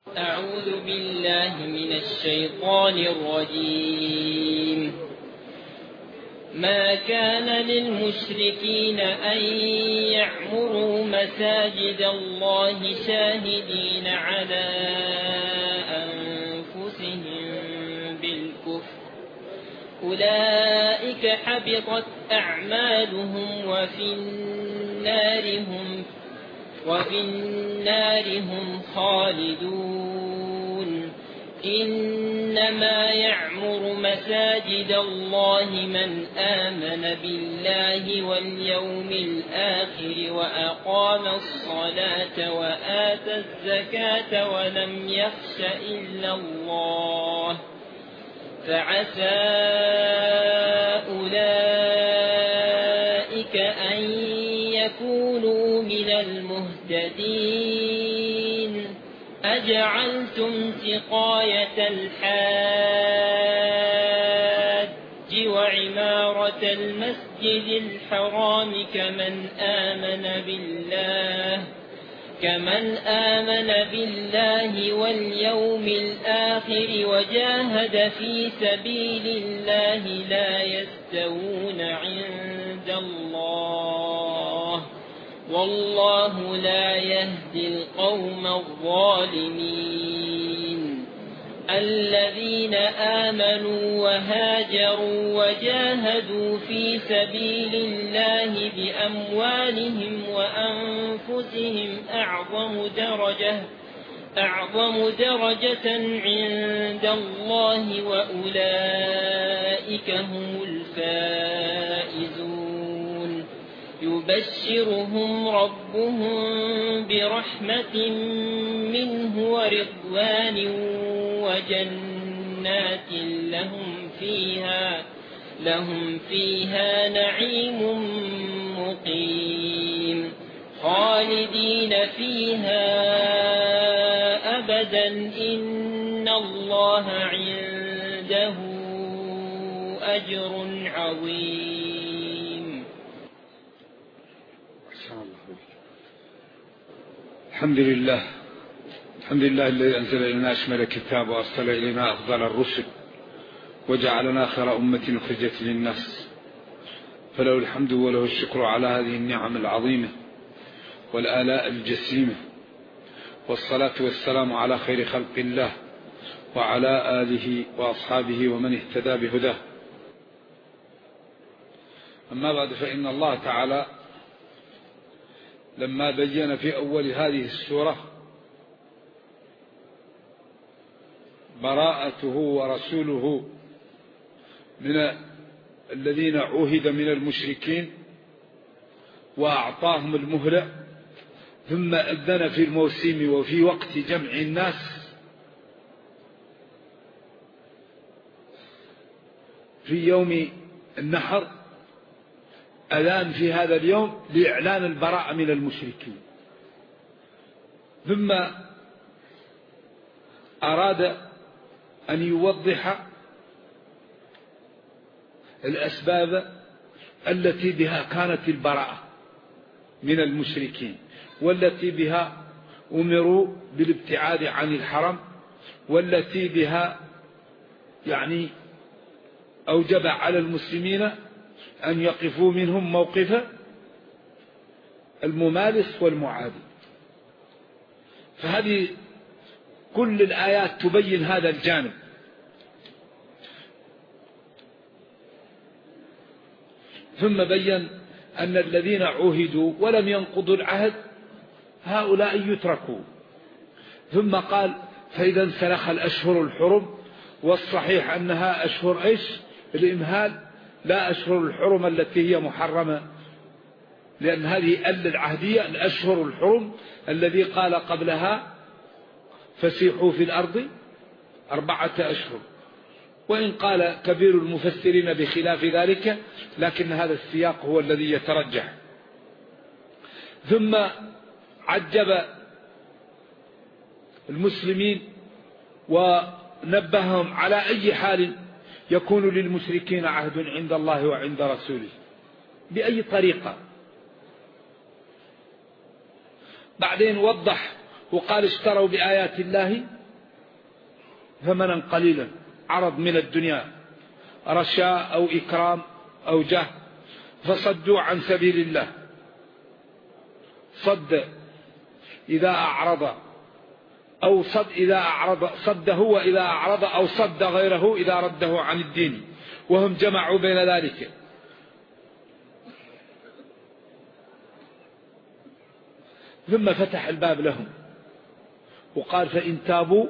أعوذ بالله من الشيطان الرجيم. ما كان للمشركين أن يعمروا مساجد الله شاهدين على أنفسهم بالكفر، أولئك حبطت أعمالهم وفي النار هم خالدون. إنما يعمر مساجد الله من آمن بالله واليوم الآخر وأقام الصلاة وآتى الزكاة ولم يخش إلا الله، فعسى أولئك أن يكونوا من المهتدين. أجعلتم سقاية الحاج وعمارة المسجد الحرام كمن آمن بالله واليوم الآخر وجاهد في سبيل الله لا يستوون عند الله، والله لا يهدي القوم الظالمين. الذين آمنوا وهاجروا وجاهدوا في سبيل الله بأموالهم وأنفسهم أعظم درجة عند الله، وأولئك هم الفائزون. يبشرهم ربهم برحمة منه ورضوان وجنات لهم فيها نعيم مقيم خالدين فيها أبدا. إن الله عنده أجر عظيم. الحمد لله الذي أنزل إلينا أشمل الكتاب وأرسل إلينا أفضل الرسل وجعلنا خير أمة أخرجت للناس، فله الحمد وله الشكر على هذه النعم العظيمة والآلاء الجسيمة، والصلاة والسلام على خير خلق الله وعلى آله وأصحابه ومن اهتدى بهداه. أما بعد، فإن الله تعالى لما بين في أول هذه السورة براءته ورسوله من الذين عوهد من المشركين وأعطاهم المهلة، ثم أذن في الموسم وفي وقت جمع الناس في يوم النحر، أذان في هذا اليوم لإعلان البراءة من المشركين. ثم أراد أن يوضح الأسباب التي بها كانت البراءة من المشركين، والتي بها أمروا بالابتعاد عن الحرم، والتي بها أوجب على المسلمين أن يقفوا منهم موقف الممارس والمعادي. فهذه كل الآيات تبين هذا الجانب. ثم بين أن الذين عوهدوا ولم ينقضوا العهد هؤلاء يتركوا. ثم قال: فإذا انسلخ الأشهر الحرم، والصحيح أنها أشهر الإمهال، لا أشهر الحرم التي هي محرمة، لأن هذه العهدية الأشهر الحرم الذي قال قبلها: فسيحوا في الأرض 4 أشهر. وإن قال كبير المفسرين بخلاف ذلك، لكن هذا السياق هو الذي يترجح. ثم عجب المسلمين ونبههم على أي حال يكون للمشركين عهد عند الله وعند رسوله، بأي طريقة. بعدين وضح وقال: اشتروا بآيات الله ثمنا قليلا، عرض من الدنيا، رشاء أو إكرام أو جاه، فصدوا عن سبيل الله. صد إذا أعرض أو صد هو إذا أعرض، أو صد غيره إذا رده عن الدين، وهم جمعوا بين ذلك. ثم فتح الباب لهم وقال: فإن تابوا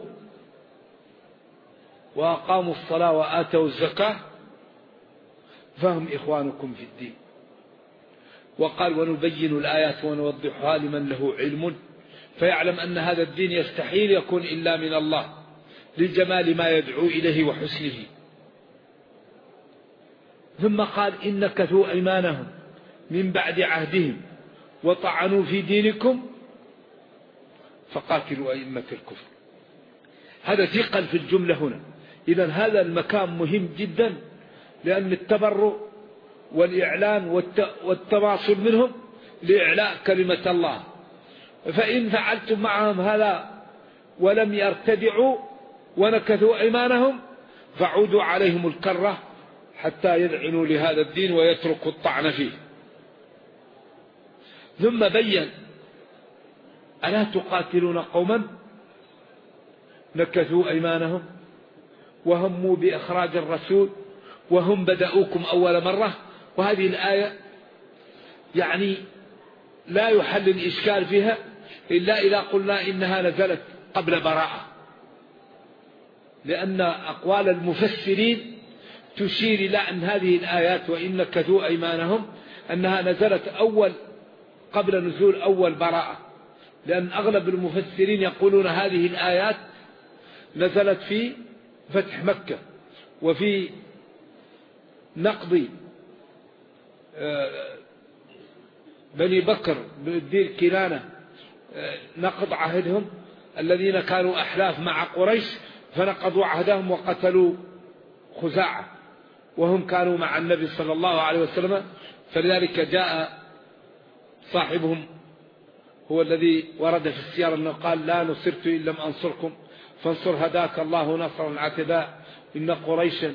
وأقاموا الصلاة وآتوا الزكاة فهم إخوانكم في الدين. وقال: ونبين الآيات ونوضحها لمن له علم فيعلم أن هذا الدين يستحيل يكون إلا من الله لجمال ما يدعو إليه وحسنه. ثم قال: إن نكثوا أيمانهم من بعد عهدهم وطعنوا في دينكم فقاتلوا أئمة الكفر. هذا ثقل في الجملة هنا. إذن هذا المكان مهم جدا، لأن التبرؤ والإعلان والتواصل منهم لإعلاء كلمة الله. فإن فعلتم معهم هذا ولم يرتدعوا ونكثوا أيمانهم فعودوا عليهم الكرة حتى يذعنوا لهذا الدين ويتركوا الطعن فيه. ثم بين: ألا تقاتلون قوما نكثوا أيمانهم وهموا بإخراج الرسول وهم بدأوكم أول مرة. وهذه الآية يعني لا يحل الإشكال فيها إلا إذا قلنا إنها نزلت قبل براءة، لأن أقوال المفسرين تشير إلى أن هذه الآيات وإن نكثوا أيمانهم أنها نزلت قبل نزول أول براءة، لأن أغلب المفسرين يقولون هذه الآيات نزلت في فتح مكة وفي نقض بني بكر بالدير كنانة، نقض عهدهم الذين كانوا أحلاف مع قريش، فنقضوا عهدهم وقتلوا خزاعة وهم كانوا مع النبي صلى الله عليه وسلم. فلذلك جاء صاحبهم هو الذي ورد في السيارة أنه قال: لا نصرت إن لم أنصركم فانصر هداك الله نصرا عتدا إن قريشا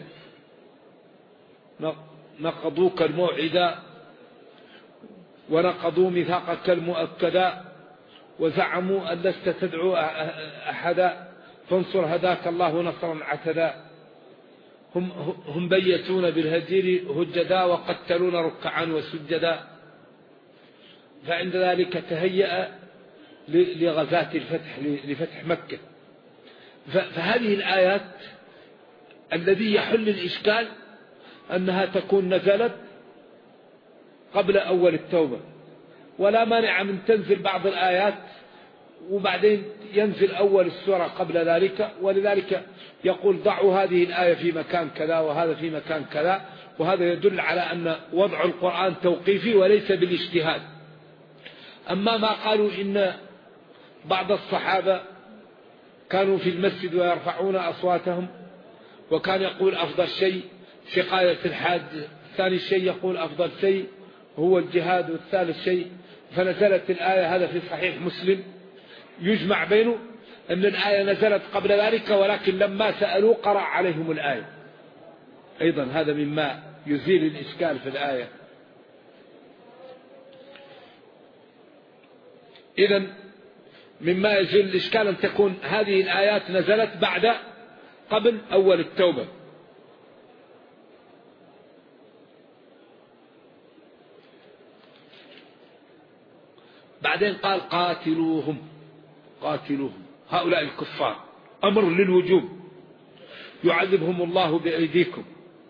نقضوك الموعدا ونقضوا ميثاقك المؤكدا وزعموا أن لست تدعو أحدا فانصر هداك الله نصرا عتدا. هم بيتون بالهجير هجدا وقتلون ركعا وسجدا. فعند ذلك تهيأ لغزاة الفتح لفتح مكة. فهذه الآيات الذي يحل الإشكال أنها تكون نزلت قبل أول التوبة، ولا مانع من تنزل بعض الآيات وبعدين ينزل أول السورة قبل ذلك. ولذلك يقول: ضعوا هذه الآية في مكان كذا وهذا في مكان كذا. وهذا يدل على أن وضع القرآن توقيفي وليس بالاجتهاد. أما ما قالوا إن بعض الصحابة كانوا في المسجد ويرفعون أصواتهم، وكان يقول أفضل شيء سقاية الحاج، ثاني شيء يقول أفضل شيء هو الجهاد، والثالث شيء، فنزلت الآية. هذا في صحيح مسلم يجمع بينه أن الآية نزلت قبل ذلك، ولكن لما سألوا قرأ عليهم الآية. أيضا هذا مما يزيل الإشكال في الآية. إذن مما يزيل الإشكال أن تكون هذه الآيات نزلت قبل أول التوبة. بعدين قال: قاتلوهم هؤلاء الكفار، أمر للوجوب، يعذبهم الله بأيديكم،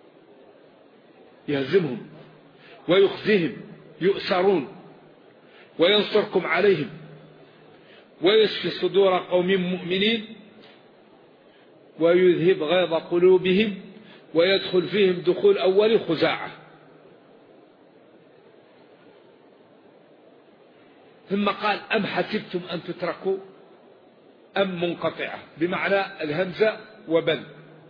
يهزمهم ويخزيهم، يؤسرون، وينصركم عليهم، ويشفي صدور قوم مؤمنين، ويذهب غيظ قلوبهم، ويدخل فيهم دخول أول خزاعة. ثم قال: أم حسبتم أن تتركوا، أم منقطعة بمعنى الهمزة وبل.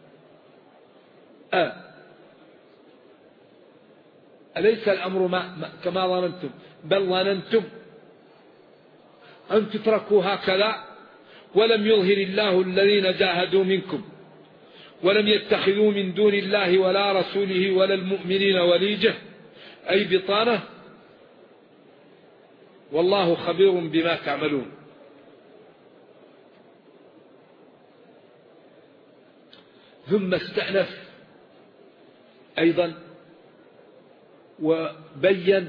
أليس الأمر كما ظننتم، بل ظننتم أن تتركوا هكذا ولم يظهر الله الذين جاهدوا منكم ولم يتخذوا من دون الله ولا رسوله ولا المؤمنين وليجة أي بطانة، والله خبير بما تعملون. ثم استأنف أيضا وبين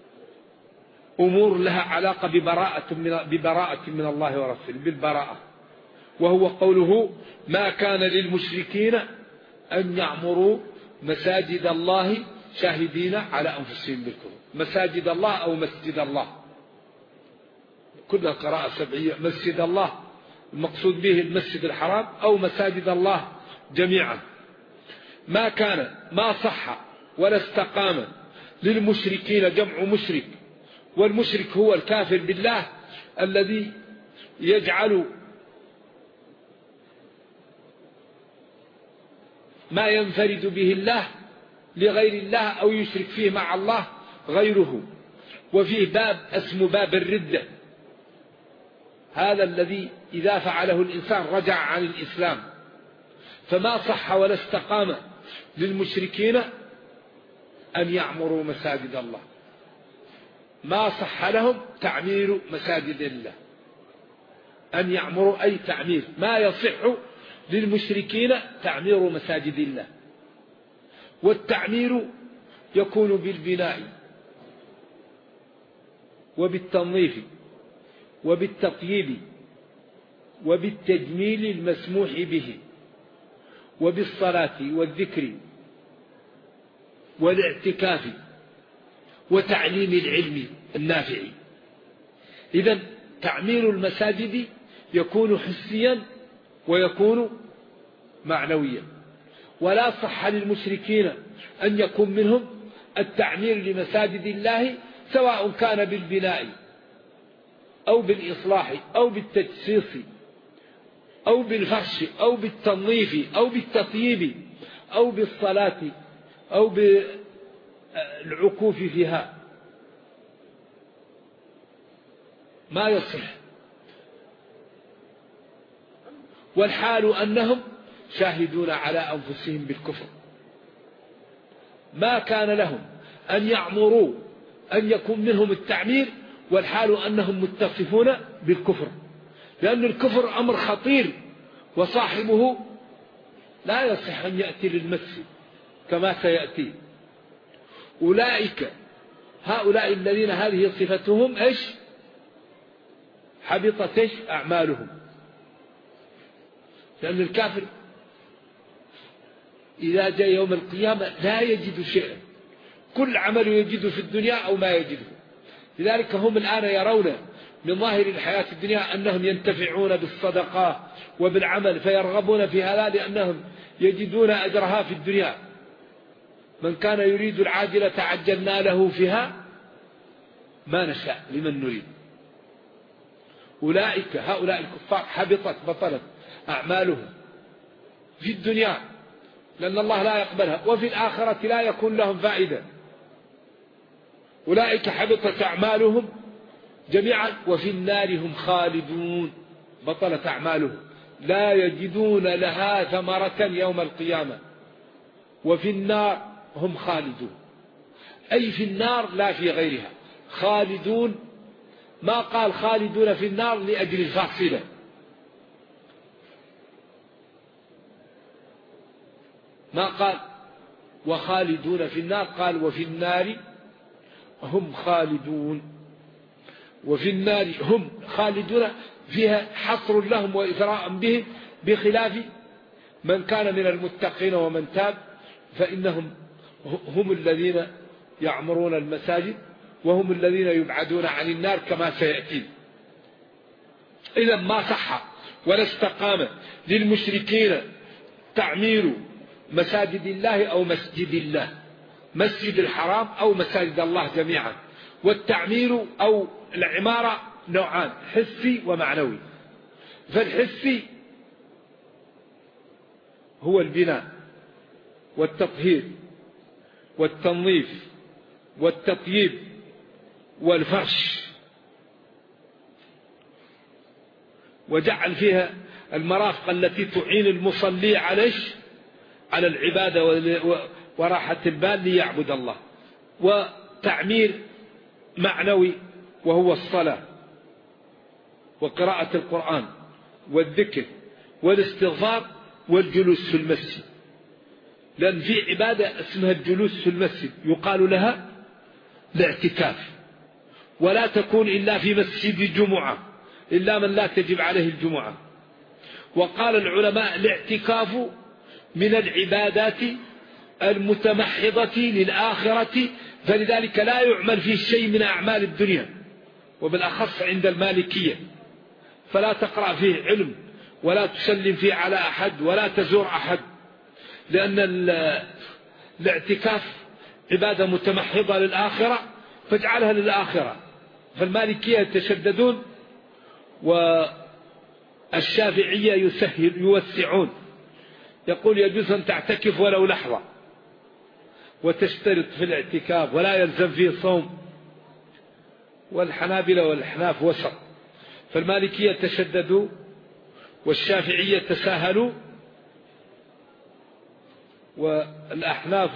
أمور لها علاقة ببراءة من الله ورسوله، بالبراءة، وهو قوله: ما كان للمشركين أن يعمروا مساجد الله شاهدين على أنفسهم بالكفر. مساجد الله أو مسجد الله، كلها قراءة سبعية. مسجد الله المقصود به المسجد الحرام أو مساجد الله جميعا. ما كان، ما صح ولا استقام للمشركين، جمع مشرك، والمشرك هو الكافر بالله الذي يجعل ما ينفرد به الله لغير الله أو يشرك فيه مع الله غيره. وفيه باب اسمه باب الردة، هذا الذي إذا فعله الإنسان رجع عن الإسلام. فما صح ولا استقام للمشركين أن يعمروا مساجد الله، ما صح لهم تعمير مساجد الله. أن يعمروا أي تعمير، ما يصح للمشركين تعمير مساجد الله. والتعمير يكون بالبناء وبالتنظيف وبالتطييب وبالتجميل المسموح به وبالصلاة والذكر والاعتكاف وتعليم العلم النافع. إذن تعمير المساجد يكون حسيا ويكون معنويا. ولا صح للمشركين أن يكون منهم التعمير لمساجد الله، سواء كان بالبناء أو بالإصلاح أو بالتجسيس أو بالفرش أو بالتنظيف أو بالتطييب أو بالصلاة أو بالعكوف فيها، ما يصح. والحال أنهم شاهدون على أنفسهم بالكفر. ما كان لهم أن يعمروا أن يكون منهم التعمير والحال أنهم متصفون بالكفر، لأن الكفر أمر خطير وصاحبه لا يصح أن يأتي للمس كما سيأتي. هؤلاء الذين هذه صفتهم إيش؟ حبطت إيش؟ أعمالهم. لأن الكافر إذا جاء يوم القيامة لا يجد شيئا، كل عمل يجده في الدنيا أو ما يجده. لذلك هم الآن يرون من ظاهر الحياة الدنيا أنهم ينتفعون بالصدقة وبالعمل، فيرغبون في هذا لأنهم يجدون أجرها في الدنيا. من كان يريد العاجلة عجلنا له فيها ما نشاء لمن نريد. هؤلاء الكفار حبطت بطلت أعمالهم في الدنيا لأن الله لا يقبلها، وفي الآخرة لا يكون لهم فائدة. أولئك حبطت أعمالهم جميعا وفي النار هم خالدون، بطلت أعمالهم، لا يجدون لها ثمرة يوم القيامة. وفي النار هم خالدون، أي في النار لا في غيرها. خالدون، ما قال خالدون في النار لأجل الفاصلة، ما قال وخالدون في النار، قال وفي النار هم خالدون. وفي النار هم خالدون فيها حصر لهم وإثراء بهم، بخلاف من كان من المتقين ومن تاب فإنهم هم الذين يعمرون المساجد وهم الذين يبعدون عن النار كما سيأتي. إذا ما صح ولا استقام للمشركين تعمير مساجد الله أو مسجد الله، مسجد الحرام أو مساجد الله جميعا. والتعمير أو العمارة نوعان، حسي ومعنوي. فالحسي هو البناء والتطهير والتنظيف والتطييب والفرش، وجعل فيها المرافق التي تعين المصلي على العبادة وراحة البال ليعبد الله، وتعمير معنوي وهو الصلاة وقراءة القرآن والذكر والاستغفار والجلوس في المسجد. لأن في عبادة اسمها الجلوس في المسجد يقال لها الاعتكاف، ولا تكون إلا في مسجد الجمعة إلا من لا تجب عليه الجمعة. وقال العلماء الاعتكاف من العبادات المتمحضة للآخرة، فلذلك لا يعمل فيه شيء من أعمال الدنيا، وبالأخص عند المالكية، فلا تقرأ فيه علم ولا تسلم فيه على أحد ولا تزور أحد، لأن الاعتكاف عبادة متمحضة للآخرة فاجعلها للآخرة. فالمالكية يتشددون والشافعية يوسعون، يقول يجوز أن تعتكف ولو لحظة وتشترط في الاعتكاف ولا يلزم فيه صوم. والحنابلة والأحناف وسط، فالمالكية تشددوا والشافعية تساهلوا والأحناف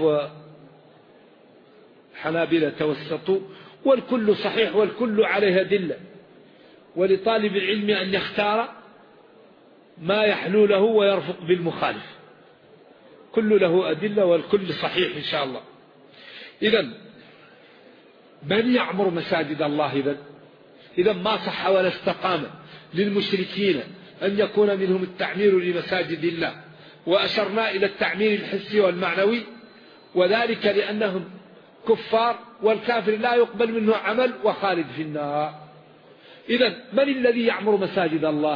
وحنابلة توسطوا، والكل صحيح والكل عليه أدلة، ولطالب العلم أن يختار ما يحلو له ويرفق بالمخالف، كل له أدلة والكل صحيح إن شاء الله. إذن من يعمر مساجد الله؟ إذن ما صح ولا استقام للمشركين أن يكون منهم التعمير لمساجد الله، وأشرنا إلى التعمير الحسي والمعنوي، وذلك لأنهم كفار، والكافر لا يقبل منه عمل وخالد في النار. إذن من الذي يعمر مساجد الله؟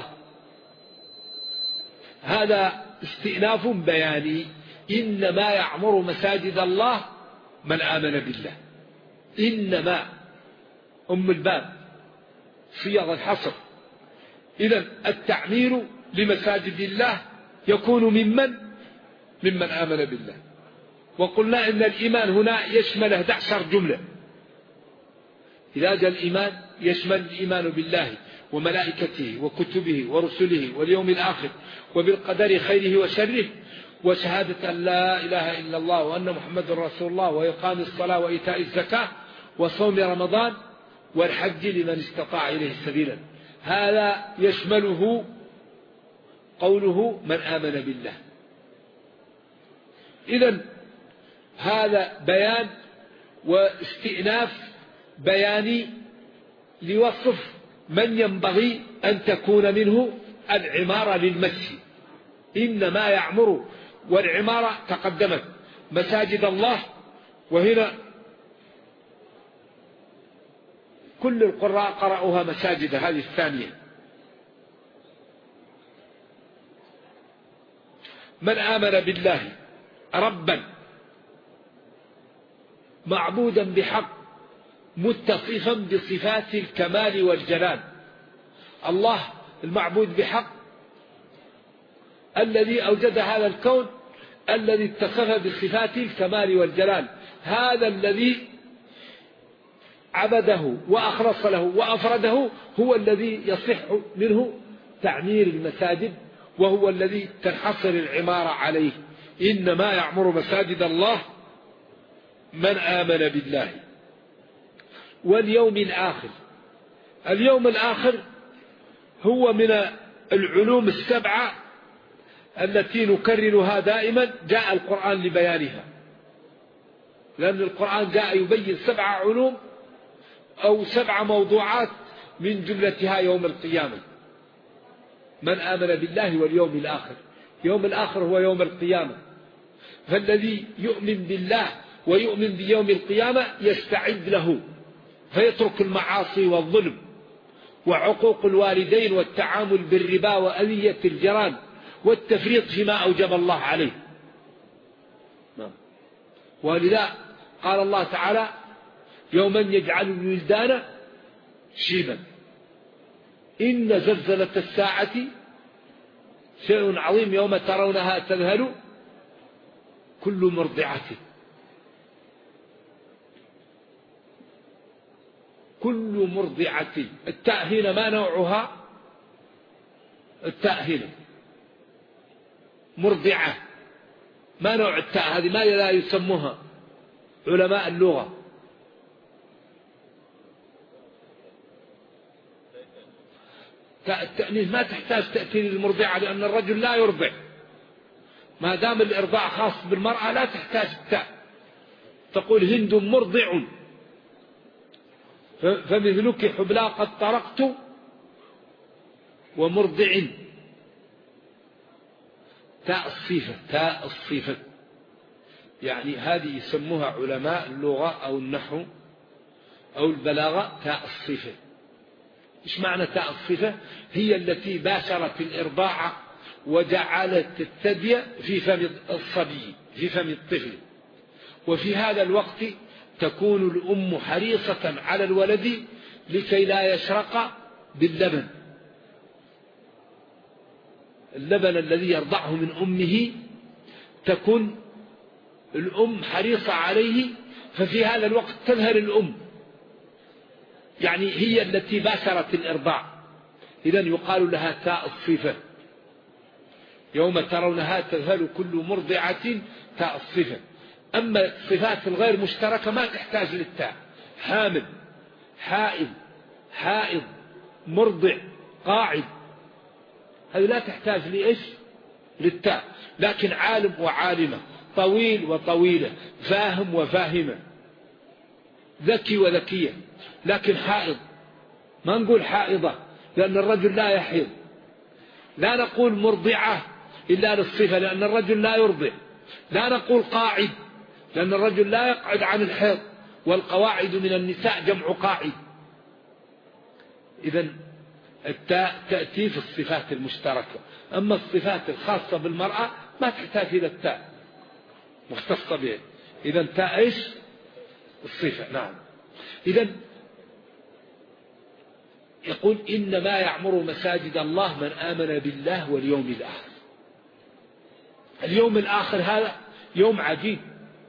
هذا استئناف بياني. إنما يعمر مساجد الله من آمن بالله. إنما أم الباب صيغ الحصر. إذن التعمير لمساجد الله يكون ممن آمن بالله. وقلنا إن الإيمان هنا يشمل 11 جملة. إذا جاء الإيمان يشمل الإيمان بالله وملائكته وكتبه ورسله واليوم الآخر وبالقدر خيره وشره، وشهادة أن لا إله إلا الله وأن محمد رسول الله، وإقام الصلاة وإيتاء الزكاة وصوم رمضان والحج لمن استطاع إليه سبيلا. هذا يشمله قوله من آمن بالله. إذن هذا بيان واستئناف بياني لوصف من ينبغي أن تكون منه العمارة للمسجد. إنما يعمر، والعمارة تقدمت مساجد الله، وهنا كل القراء قرأوها مساجد، هذه الثانية. من آمن بالله ربا معبودا بحق متصفا بصفات الكمال والجلال. الله المعبود بحق الذي أوجد هذا الكون، الذي اتصف بصفات الكمال والجلال، هذا الذي عبده وأخلص له وأفرده هو الذي يصح منه تعمير المساجد، وهو الذي تنحصر العمارة عليه. إنما يعمر مساجد الله من آمن بالله واليوم الآخر. اليوم الآخر هو من العلوم السبعة التي نكررها دائما، جاء القرآن لبيانها، لأن القرآن جاء يبين 7 علوم أو 7 موضوعات من جملتها يوم القيامة. من آمن بالله واليوم الآخر، يوم الآخر هو يوم القيامة، فالذي يؤمن بالله ويؤمن بيوم القيامة يستعد له، فيترك المعاصي والظلم وعقوق الوالدين والتعامل بالربا وأذية الجيران والتفريط فيما أوجب الله عليه. ولذا قال الله تعالى يوما يجعل الولدان شيبا إن زلزلة الساعة شيء عظيم يوم ترونها تذهل كل مرضعة. كل مرضعة، التاء هنا ما نوعها؟ التاء هنا مرضعة، ما نوع التاء هذه؟ ما لا يسموها علماء اللغة؟ تاء التأنيث ما تحتاج تأتي للمرضعة، لأن الرجل لا يرضع، ما دام الإرضاع خاص بالمرأة لا تحتاج التاء. تقول هند مرضع، فمثلك حبلى قد طرقت ومرضع. تاء الصفة، تاء الصفة يعني هذه يسموها علماء اللغة أو النحو أو البلاغة تاء الصفة. إيش معنى تاء الصفة؟ هي التي باشرت الإرضاع وجعلت الثدي في فم الصبي، في فم الطفل، وفي هذا الوقت تكون الأم حريصة على الولد لكي لا يشرق باللبن، اللبن الذي يرضعه من أمه تكون الأم حريصة عليه، ففي هذا الوقت تذهل الأم، يعني هي التي باشرت الإرضاع، إذن يقال لها تاء الصفة. يوم ترونها تذهل كل مرضعة تاء الصفة. أما الصفات الغير مشتركة ما تحتاج للتاء، حامل، حائض، حائض، مرضع، قاعد، هذه لا تحتاج لإيش؟ للتاء. لكن عالم وعالمة، طويل وطويلة، فاهم وفاهمة، ذكي وذكية. لكن حائض ما نقول حائضة لأن الرجل لا يحيض، لا نقول مرضعة إلا للصفة لأن الرجل لا يرضع، لا نقول قاعد لأن الرجل لا يقعد عن الحيض، والقواعد من النساء جمع قاعد. إذن التاء تأتي في الصفات المشتركة، أما الصفات الخاصة بالمرأة ما تحتاج إلى التاء، مختصة بها. إذن تاء إيش؟ الصفة. نعم. إذن يقول إنما يعمر مساجد الله من آمن بالله واليوم الآخر. اليوم الآخر هذا يوم عجيب،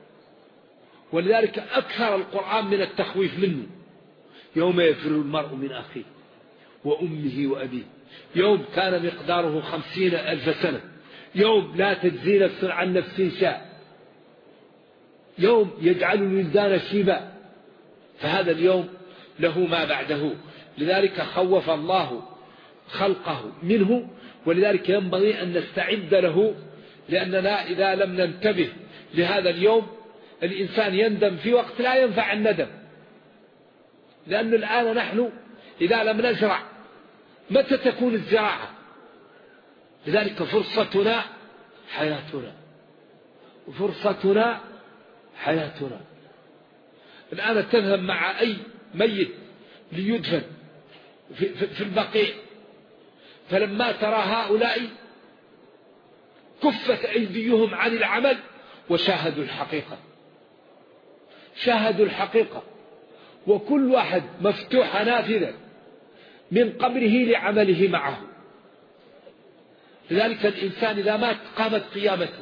ولذلك أكثر القرآن من التخويف منه. يوم يفر المرء من أخيه وأمه وأبيه، يوم كان مقداره 50,000 سنة، يوم لا تجزي نفس عن نفس شيء، يوم يجعل الولدان شيبا، فهذا اليوم له ما بعده. لذلك خوف الله خلقه منه، ولذلك ينبغي أن نستعد له، لأننا إذا لم ننتبه لهذا اليوم الإنسان يندم في وقت لا ينفع الندم. لأن الآن نحن إذا لم نزرع متى تكون الزراعة؟ لذلك فرصتنا حياتنا، فرصتنا حياتنا. الآن تذهب مع أي ميت ليدفن في البقيع، فلما ترى هؤلاء كفت أيديهم عن العمل وشاهدوا الحقيقة، شاهدوا الحقيقة، وكل واحد مفتوح نافذة من قبره لعمله معه. لذلك الإنسان إذا مات قامت قيامته.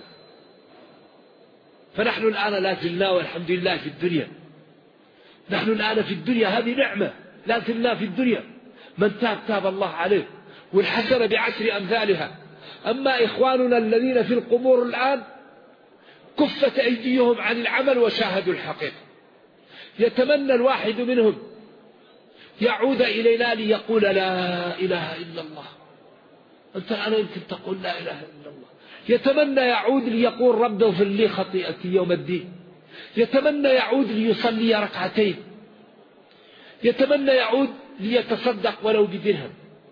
فنحن الآن لا زلنا والحمد لله في الدنيا، نحن الآن في الدنيا، هذه نعمة، لا زلنا في الدنيا. من تاب تاب الله عليه، والحسنة بعشر أمثالها. أما إخواننا الذين في القبور الآن كفت أيديهم عن العمل وشاهدوا الحقيقة. يتمنى الواحد منهم يعود إلينا ليقول لا إله إلا الله. أنت أنا يمكن تقول لا إله إلا الله. يتمنى يعود ليقول رب اغفر لي خطيئتي يوم الدين. يتمنى يعود ليصلي ركعتين. يتمنى يعود ليتصدق ولو بدرهم.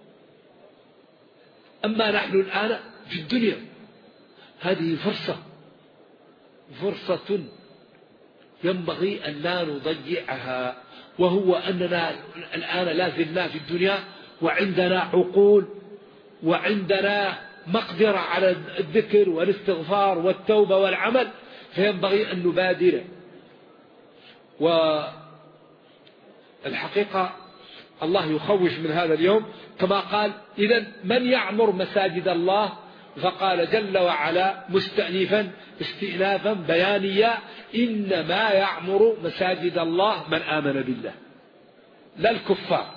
أما نحن الآن في الدنيا هذه فرصة ينبغي أن لا نضيعها، وهو أننا الآن لا زلنا في الدنيا وعندنا عقول وعندنا مقدرة على الذكر والاستغفار والتوبة والعمل، فينبغي أن نبادر. والحقيقة الله يخوف من هذا اليوم كما قال إذن من يعمر مساجد الله، فقال جل وعلا مستأنفا استئنافا بيانيا إنما يعمر مساجد الله من آمن بالله، لا الكفار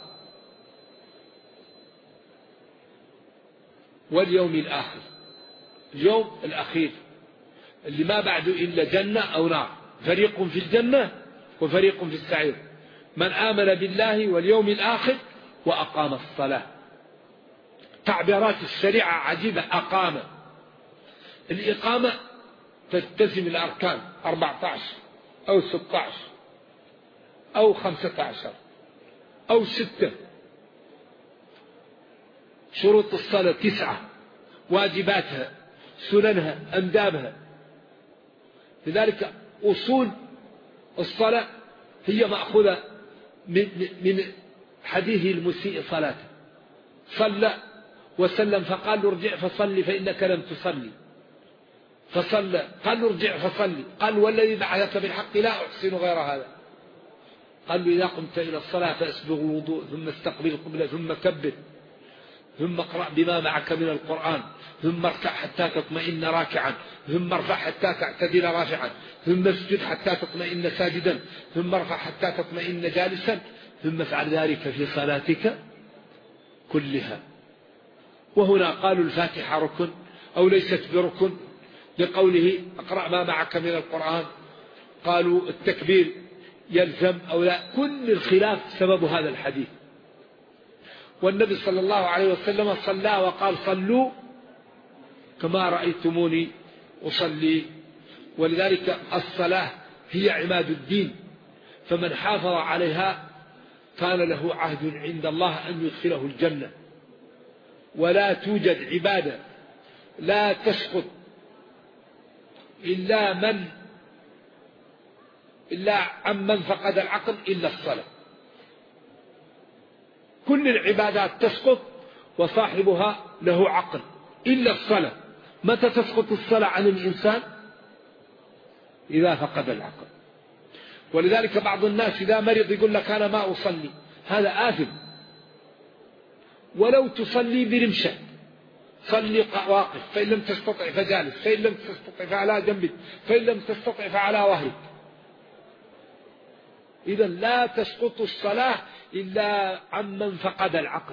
واليوم الآخر، اليوم الأخير اللي ما بعده إلا جنة أو نار، فريق في الجنة وفريق في السعير. من آمن بالله واليوم الآخر وأقام الصلاة. تعبيرات الشريعة عجيبة. أقام، الإقامة تلتزم الأركان 14 أو 16 أو 15 أو 6. شروط الصلاة 9، واجباتها، سننها، أندابها. لذلك أصول الصلاة هي مأخوذة من حديث المسيء صلاته، صلى وسلم فقال له ارجع فصلي فإنك لم تصلي، فصلى قال له ارجع فصلي، قال والذي بعثك بالحق لا أحسن غير هذا. قال له إذا قمت إلى الصلاة فأسبغ الوضوء ثم استقبل القبلة ثم كبر ثم اقرأ بما معك من القرآن ثم اركع حتى تطمئن راكعا ثم ارفع حتى تعتدل رافعا ثم اسجد حتى تطمئن ساجدا ثم ارفع حتى تطمئن جالسا ثم افعل ذلك في صلاتك كلها. وهنا قالوا الفاتحة ركن أو ليست بركن لقوله اقرأ ما معك من القرآن، قالوا التكبير يلزم أو لا، كل الخلاف سبب هذا الحديث. والنبي صلى الله عليه وسلم صلى وقال صلوا كما رأيتموني أصلي. ولذلك الصلاة هي عماد الدين، فمن حافظ عليها كان له عهد عند الله أن يدخله الجنة. ولا توجد عبادة لا تسقط إلا عمن فقد العقل إلا الصلاة. كل العبادات تسقط وصاحبها له عقل إلا الصلاة. متى تسقط الصلاة عن الإنسان؟ إذا فقد العقل. ولذلك بعض الناس إذا مرض يقول لك أنا ما أصلي، هذا آثم. ولو تصلي برمشة، صلي واقف، فإن لم تستطع فجالس، فإن لم تستطع فعلى جنبك، فإن لم تستطع فعلى ظهرك. إذا لا تسقط الصلاة إلا عمن فقد العقل.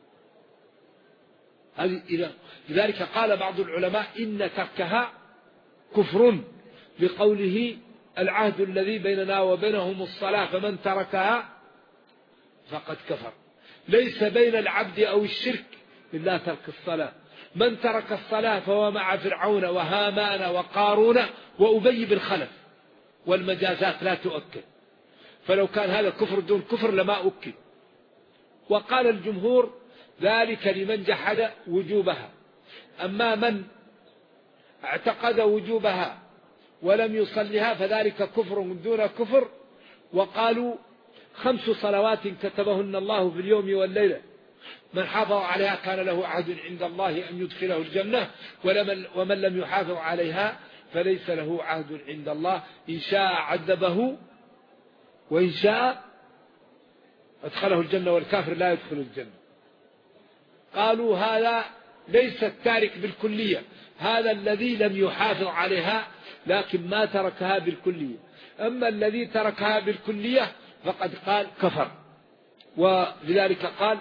لذلك قال بعض العلماء إن تركها كفر، بقوله العهد الذي بيننا وبينهم الصلاة فمن تركها فقد كفر. ليس بين العبد أو الشرك إلا ترك الصلاة. من ترك الصلاة فهو مع فرعون وهامان وقارون وأبي بن خلف، والمجازات لا تؤكد. فلو كان هذا كفر دون كفر لما أكد. وقال الجمهور ذلك لمن جحد وجوبها. أما من اعتقد وجوبها ولم يصلها فذلك كفر دون كفر. وقالوا 5 صلوات كتبهن الله في اليوم والليلة، من حافظ عليها كان له عهد عند الله أن يدخله الجنة، ومن لم يحافظ عليها فليس له عهد عند الله، إن شاء عذبه وإن شاء أدخله الجنة، والكافر لا يدخل الجنة. قالوا هذا ليس التارك بالكلية، هذا الذي لم يحافظ عليها لكن ما تركها بالكلية. أما الذي تركها بالكلية فقد قال كفر. ولذلك قال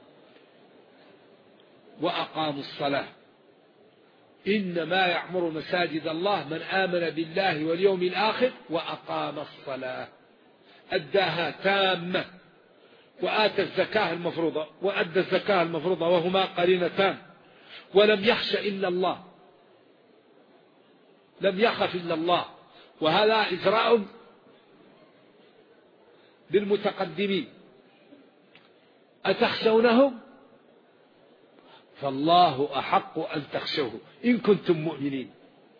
وأقاموا الصلاة إنما يعمر مساجد الله من آمن بالله واليوم الآخر وأقام الصلاة، أداها تامة، وآتى الزكاة المفروضة وأدى الزكاة المفروضة، وهما قرينتان. ولم يخش إلا الله، لم يخف إلا الله. وهذا إجراء بالمتقدمين. أتخشونهم؟ فالله أحق أن تخشوه إن كنتم مؤمنين.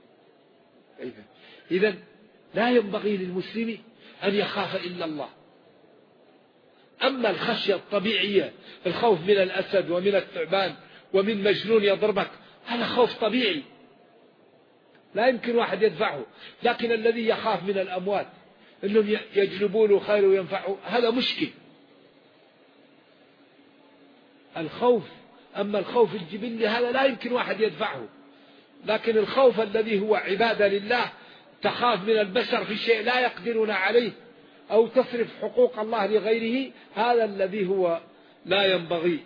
إذن لا ينبغي للمسلم أن يخاف إلا الله. أما الخشية الطبيعية، الخوف من الأسد ومن الثعبان ومن مجنون يضربك، هذا خوف طبيعي لا يمكن واحد يدفعه. لكن الذي يخاف من الأموات أنهم يجلبوا له خير وينفعه، هذا مشكل. الخوف، أما الخوف الجبلي هذا لا يمكن واحد يدفعه. لكن الخوف الذي هو عبادة لله، تخاف من البشر في شيء لا يقدرون عليه أو تصرف حقوق الله لغيره، هذا الذي هو لا ينبغي.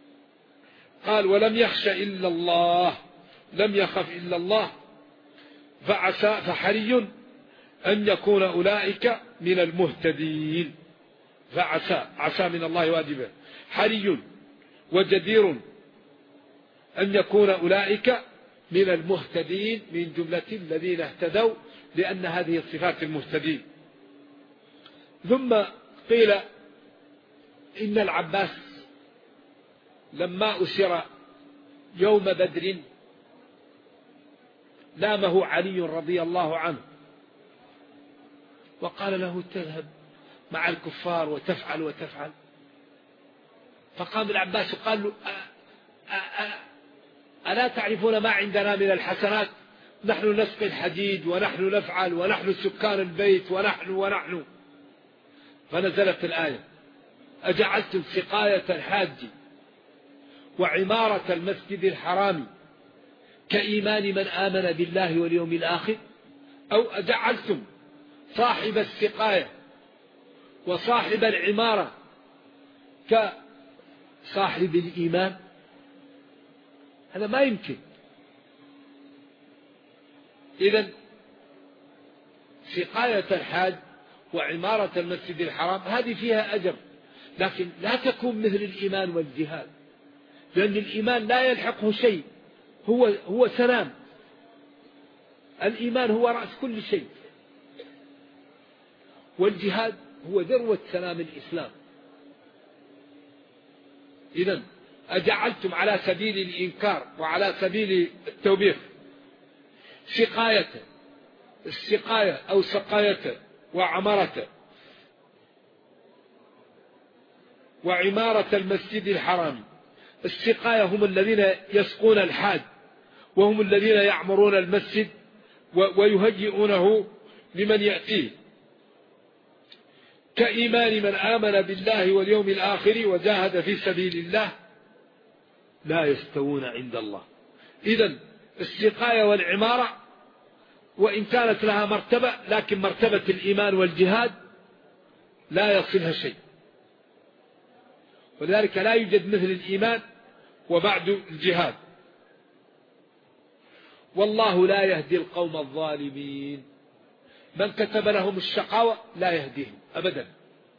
قال ولم يخش إلا الله، لم يخف إلا الله. فحري أن يكون أولئك من المهتدين. عسى من الله واجبة، حري وجدير أن يكون أولئك من المهتدين من جملة الذين اهتدوا، لأن هذه الصفات المهتدين. ثم قيل إن العباس لما أسر يوم بدر لامه علي رضي الله عنه وقال له تذهب مع الكفار وتفعل. فقام العباس وقال له ألا تعرفون ما عندنا من الحسنات؟ نحن نسقي الحديد ونحن نفعل ونحن سكان البيت ونحن. فنزلت الآية: أجعلتم سقاية الحاج وعمارة المسجد الحرام كإيمان من آمن بالله واليوم الآخر، أو أجعلتم صاحب السقاية وصاحب العمارة كصاحب الإيمان؟ هذا ما يمكن. إذن سقاية الحاج وعمارة المسجد الحرام هذه فيها أجر، لكن لا تكون مثل الإيمان والجهاد، لأن الإيمان لا يلحقه شيء، هو سلام. الإيمان هو رأس كل شيء، والجهاد هو ذروة سلام الإسلام. إذن أجعلتم على سبيل الإنكار وعلى سبيل التوبيخ السقاية أو سقاية وعمارة المسجد الحرام. السقاية هم الذين يسقون الحاج، وهم الذين يعمرون المسجد ويهيئونه لمن يأتيه، كإيمان من آمن بالله واليوم الآخر وجاهد في سبيل الله لا يستوون عند الله. إذن السقاية والعمارة وإن كانت لها مرتبة، لكن مرتبة الإيمان والجهاد لا يصلها شيء، ولذلك لا يوجد مثل الإيمان وبعد الجهاد. والله لا يهدي القوم الظالمين، من كتب لهم الشقاوة لا يهديهم أبدا.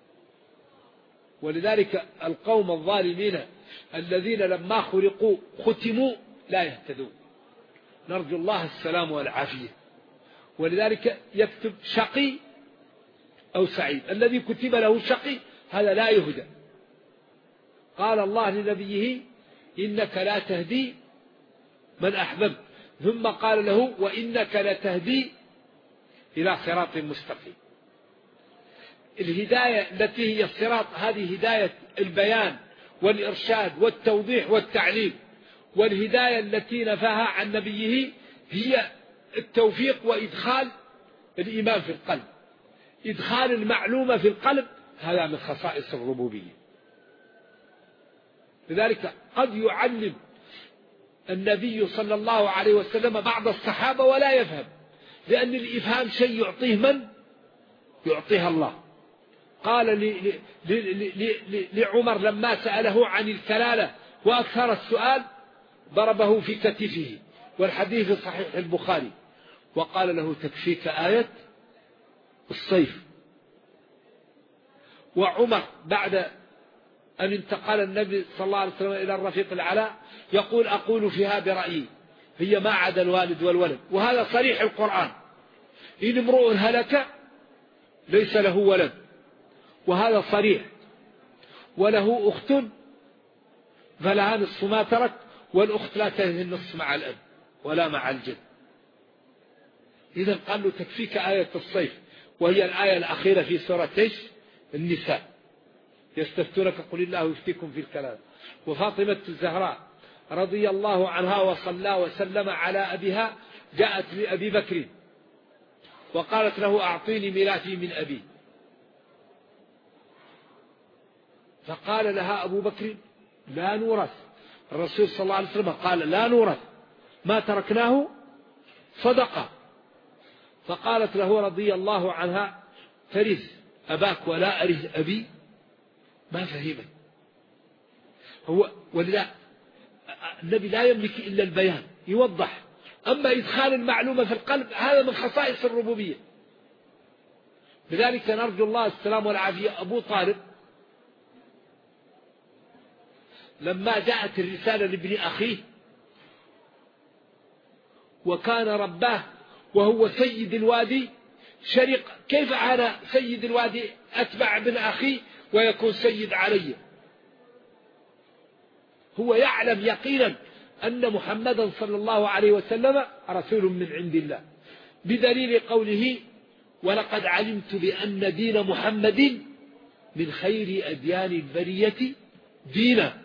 ولذلك القوم الظالمين الذين لما خلقوا ختموا لا يهتدون، نرجو الله السلام والعافية. ولذلك يكتب شقي أو سعيد، الذي كتب له شقي هذا لا يهدى. قال الله لنبيه: إنك لا تهدي من أحببت، ثم قال له: وإنك لتهدي إلى صراط مستقيم. الهداية التي هي الصراط هذه هداية البيان والإرشاد والتوضيح والتعليم، والهداية التي نفاها عن نبيه هي التوفيق وإدخال الإيمان في القلب. إدخال المعلومة في القلب هذا من خصائص الربوبية. لذلك قد يعلم النبي صلى الله عليه وسلم بعض الصحابة ولا يفهم، لأن الإفهام شيء يعطيه من؟ يعطيها الله. قال لعمر لما سأله عن الكلالة وأكثر السؤال ضربه في كتفه، والحديث في صحيح البخاري، وقال له: تكفيك آية الصيف. وعمر بعد أن انتقل النبي صلى الله عليه وسلم إلى الرفيق الأعلى يقول: أقول فيها برأيي، هي ما عدا الوالد والولد. وهذا صريح القرآن: إن امرؤ هلك ليس له ولد، وهذا صريح، وله أخت فلها نصف ما ترك، والأخت لا تهدي النصف مع الأب ولا مع الجد. إذا قال له: تكفيك آية الصيف، وهي الآية الأخيرة في سورة النساء: يستفتونك قل الله يفتيكم في الكلام. وفاطمة الزهراء رضي الله عنها وصلى وسلم على أبيها جاءت لأبي بكر وقالت له: أعطيني ميراثي من أبي. فقال لها أبو بكر: لا نورث. الرسول صلى الله عليه وسلم قال: لا نورث، ما تركناه صدقة. فقالت له رضي الله عنها: ترث أباك ولا أرث أبي؟ ما فهمت. ولذا النبي لا يملك إلا البيان، يوضح أما إدخال المعلومة في القلب هذا من خصائص الربوبية. لذلك نرجو الله السلام والعافية. أبو طالب لما جاءت الرسالة لابن أخيه وكان رباه وهو سيد الوادي شرق، كيف أنا سيد الوادي أتبع ابن أخي ويكون سيد علي؟ هو يعلم يقينا أن محمدا صلى الله عليه وسلم رسول من عند الله، بدليل قوله ولقد علمت بأن دين محمد من خير أديان البرية دينا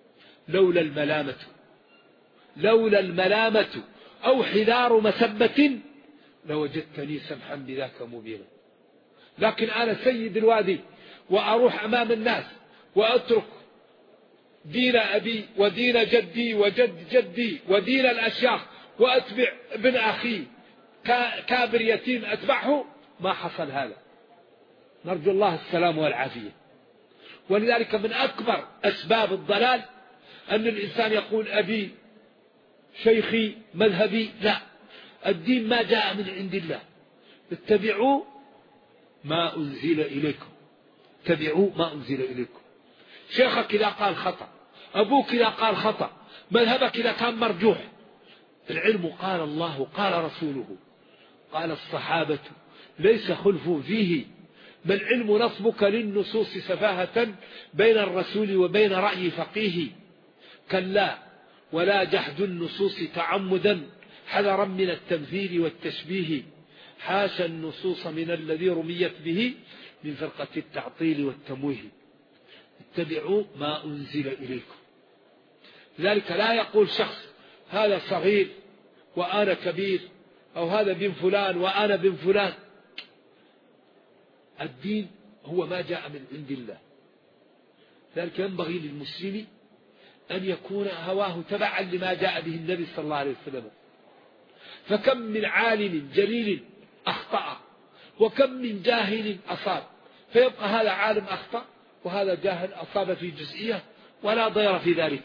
لولا الملامة أو حذار مسبة لوجدتني سمحا بذاك مبينا. لكن أنا سيد الوادي وأروح أمام الناس وأترك دين أبي ودين جدي وجد جدي ودين الأشياخ وأتبع ابن أخي كابر يتيم أتبعه، ما حصل هذا. نرجو الله السلام والعافية. ولذلك من أكبر أسباب الضلال أن الإنسان يقول أبي شيخي مذهبي. لا، الدين ما جاء من عند الله. اتبعوا ما أنزل إليكم، اتبعوا ما أنزل إليكم. شيخك إذا قال خطأ، أبوك إذا قال خطأ، مذهبك إذا كان مرجوح، العلم قال الله قال رسوله قال الصحابة ليس خلف فيه، ما العلم نصبك للنصوص سفاهة بين الرسول وبين رأي فقيه. كلا ولا جحد النصوص تعمدا حذرا من التمثيل والتشبيه، حاشا النصوص من الذي رميت به من فرقة التعطيل والتمويه. اتبعوا ما أنزل إليكم. لذلك لا يقول شخص هذا صغير وأنا كبير، أو هذا بن فلان وأنا بن فلان. الدين هو ما جاء من عند الله. لذلك ينبغي للمسلم أن يكون هواه تبعا لما جاء به النبي صلى الله عليه وسلم. فكم من عالم جليل أخطأ، وكم من جاهل أصاب، فيبقى هذا عالم أخطأ وهذا جاهل أصاب في جزئية ولا ضير في ذلك.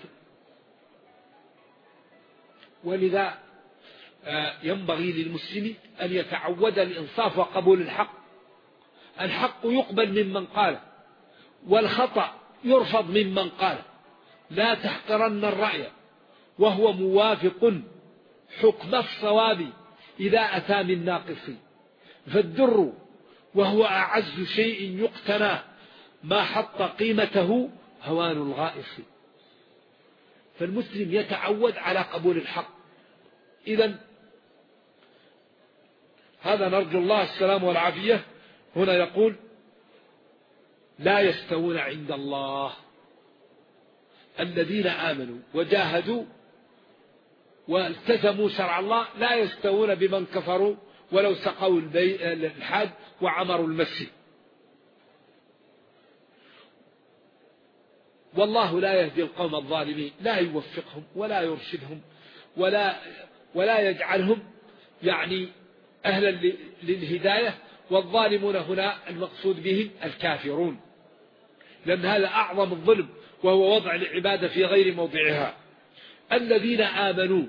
ولذا ينبغي للمسلم أن يتعود الإنصاف وقبول الحق. الحق يقبل ممن قال، والخطأ يرفض ممن قال. لا تحقرن الرأي وهو موافق حكم الصواب إذا أتى من ناقص، فالدر وهو أعز شيء يقتنى ما حط قيمته هوان الغائص. فالمسلم يتعود على قبول الحق. إذن هذا نرجو الله السلام والعافية. هنا يقول لا يستوون عند الله الذين آمنوا وجاهدوا والتزموا شرع الله، لا يستوون بمن كفروا ولو سقوا الحاد وعمروا المسجد. والله لا يهدي القوم الظالمين، لا يوفقهم ولا يرشدهم ولا يجعلهم يعني أهلا للهداية. والظالمون هنا المقصود بهم الكافرون، لأن هذا أعظم الظلم وهو وضع العبادة في غير موضعها. الذين آمنوا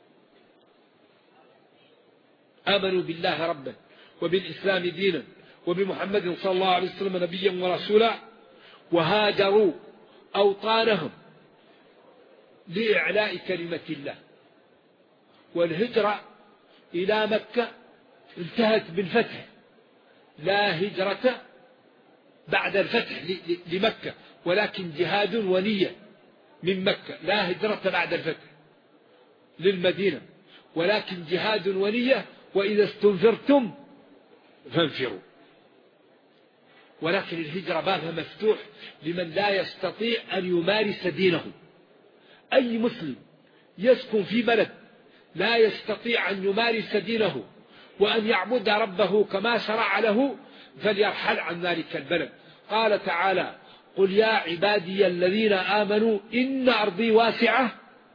بالله ربا وبالإسلام دينا وبمحمد صلى الله عليه وسلم نبيا ورسولا، وهاجروا أوطانهم لإعلاء كلمة الله. والهجرة إلى مكة انتهت بالفتح، لا هجرة بعد الفتح لمكة، ولكن جهاد ونية من مكة. لا هجرة بعد الفتح للمدينة، ولكن جهاد ونية. وإذا استنفرتم فانفروا. ولكن الهجرة بابها مفتوح لمن لا يستطيع أن يمارس دينه. أي مسلم يسكن في بلد لا يستطيع أن يمارس دينه وأن يعبد ربه كما شرع له فليرحل عن ذلك البلد. قال تعالى قل يا عبادي الذين آمنوا إن أرضي واسعة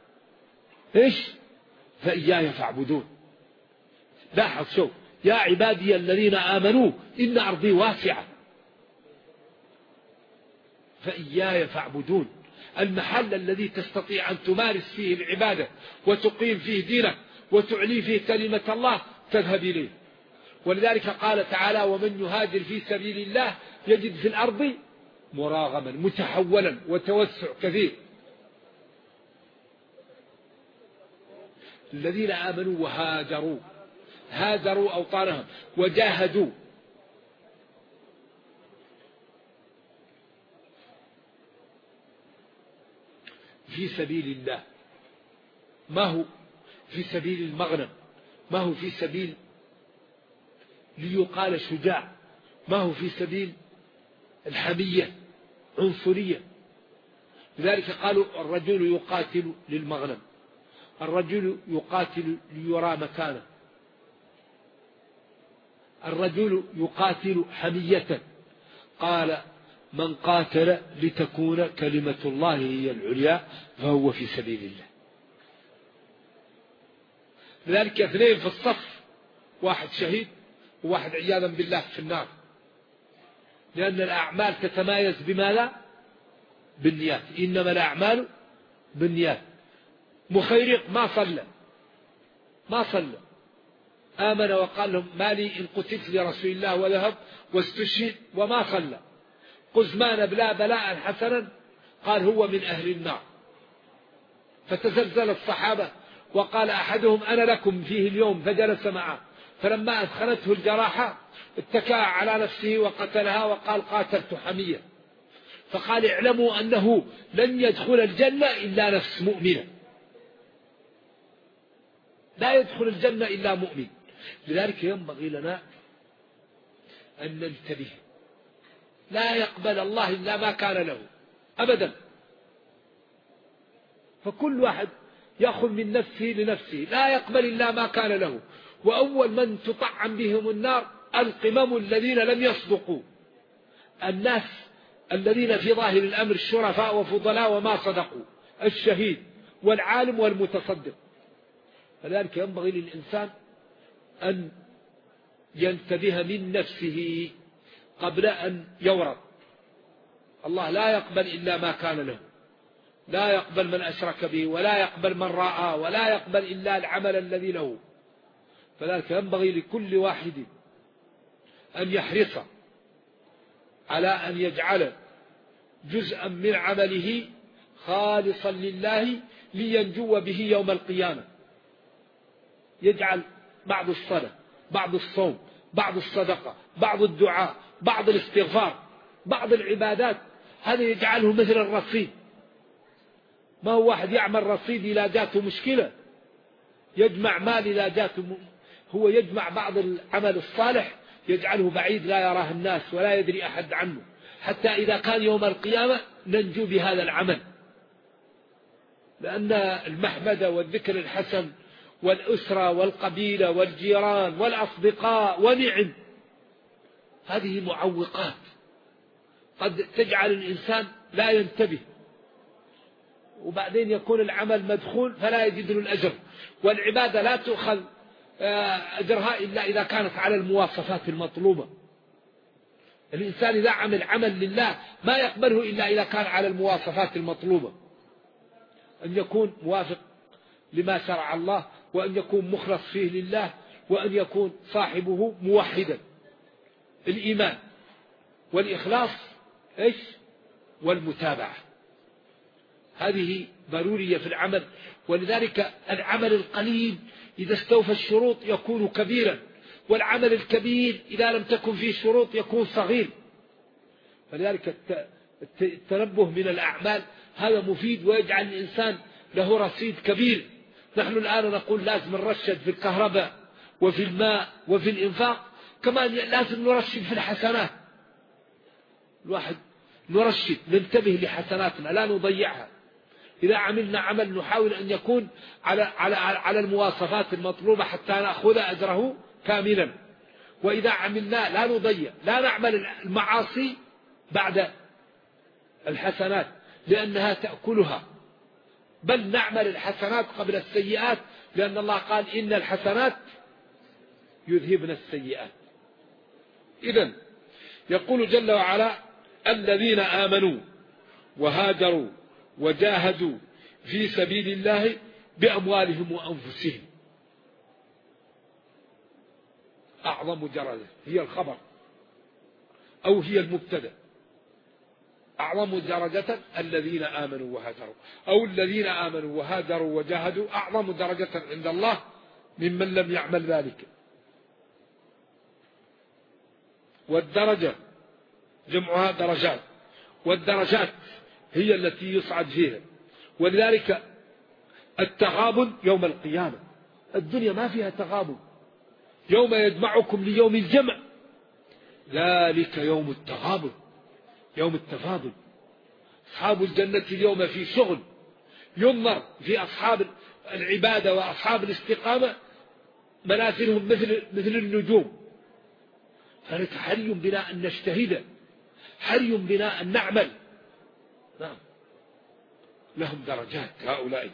فإياي فاعبدون. لاحظ شوف، يا عبادي الذين آمنوا إن أرضي واسعة فإياي فاعبدون. المحل الذي تستطيع أن تمارس فيه العبادة وتقيم فيه دينك وتعلي فيه كلمة الله تذهب إليه. ولذلك قال تعالى: ومن يهاجر في سبيل الله يجد في الأرض مراغما متحولا وتوسع كثير. الذين آمنوا وهاجروا، هاجروا أوطانهم وجاهدوا. في سبيل الله، ما هو في سبيل المغنم، ما هو في سبيل ليقال شجاع، ما هو في سبيل الحمية عنصرية. لذلك قالوا: الرجل يقاتل للمغنم، الرجل يقاتل ليرى مكانه، الرجل يقاتل حمية. قال: من قاتل لتكون كلمة الله هي العليا فهو في سبيل الله. لذلك 2 في الصف، واحد شهيد وواحد عياذا بالله في النار، لأن الأعمال تتمايز بماذا؟ بالنيات، إنما الأعمال بالنيات. مخيرق ما صلى آمن وقال لهم: ما لي إن قتلت لرسول الله وذهب واستشهد وما صلى. قزمان بلاء حسنا قال: هو من أهل النار. فتزلزل الصحابة وقال أحدهم: أنا لكم فيه اليوم، فجلس معه، فلما أثخنته الجراحة اتكأ على نفسه وقتلها وقال: قاتلت حمية. فقال: اعلموا أنه لن يدخل الجنة إلا نفس مؤمنة، لا يدخل الجنة إلا مؤمن. لذلك ينبغي لنا أن ننتبه، لا يقبل الله إلا ما كان له أبدا. فكل واحد يأخذ من نفسه لنفسه، لا يقبل إلا ما كان له. وأول من تطعم بهم النار القمم الذين لم يصدقوا، الناس الذين في ظاهر الأمر الشرفاء وفضلاء وما صدقوا، الشهيد والعالم والمتصدق. فذلك ينبغي للإنسان أن ينتبه من نفسه قبل أن يورط. الله لا يقبل إلا ما كان له، لا يقبل من أشرك به، ولا يقبل من رأى، ولا يقبل إلا العمل الذي له. فذلك ينبغي لكل واحد أن يحرص على أن يجعل جزءا من عمله خالصا لله لينجو به يوم القيامة. يجعل بعض الصلاة، بعض الصوم، بعض الصدقة، بعض الدعاء، بعض الاستغفار، بعض العبادات، هذا يجعله مثل الرصيد. ما هو واحد يعمل رصيد إذا جاءته مشكلة، يجمع مال إذا جاءته، هو يجمع بعض العمل الصالح يجعله بعيد لا يراه الناس ولا يدري أحد عنه، حتى إذا كان يوم القيامة ننجو بهذا العمل. لأن المحمدة والذكر الحسن والأسرة والقبيلة والجيران والأصدقاء ونعم، هذه معوقات قد تجعل الإنسان لا ينتبه، وبعدين يكون العمل مدخول فلا يجد له الأجر. والعبادة لا تؤخذ أجرها إلا إذا كانت على المواصفات المطلوبة. الإنسان إذا عمل عمل لله ما يقبله إلا إذا كان على المواصفات المطلوبة، أن يكون موافق لما شرع الله، وأن يكون مخلص فيه لله، وأن يكون صاحبه موحدا. الإيمان والإخلاص إيش؟ والمتابعة، هذه ضرورية في العمل. ولذلك العمل القليل إذا استوفى الشروط يكون كبيرا، والعمل الكبير إذا لم تكن فيه شروط يكون صغير. فلذلك التنبه من الأعمال هذا مفيد ويجعل الإنسان له رصيد كبير. نحن الآن نقول لازم نرشد في الكهرباء وفي الماء وفي الإنفاق، كمان لازم نرشد في الحسنات. الواحد نرشد، ننتبه لحسناتنا لا نضيعها. إذا عملنا عمل نحاول أن يكون على المواصفات المطلوبة حتى نأخذ أجره كاملا. وإذا عملنا لا نضيع، لا نعمل المعاصي بعد الحسنات لأنها تأكلها، بل نعمل الحسنات قبل السيئات، لأن الله قال: إن الحسنات يذهبن السيئات. إذن يقول جل وعلا: الذين آمنوا وهاجروا وجاهدوا في سبيل الله بأموالهم وأنفسهم. أعظم درجة هي الخبر أو هي المبتدأ. أعظم درجة الذين آمنوا وهاجروا، أو الذين آمنوا وهاجروا وجاهدوا أعظم درجة عند الله ممن لم يعمل ذلك. والدرجة جمعها درجات، والدرجات هي التي يصعد فيها. ولذلك التغابن يوم القيامة، الدنيا ما فيها تغابن. يوم يجمعكم ليوم الجمع ذلك يوم التغابن، يوم التفاضل. أصحاب الجنة اليوم في شغل، ينظر في أصحاب العبادة وأصحاب الاستقامة منازلهم مثل النجوم. فحري بنا أن نجتهد، حري بنا أن نعمل. نعم، لهم درجات هؤلاء.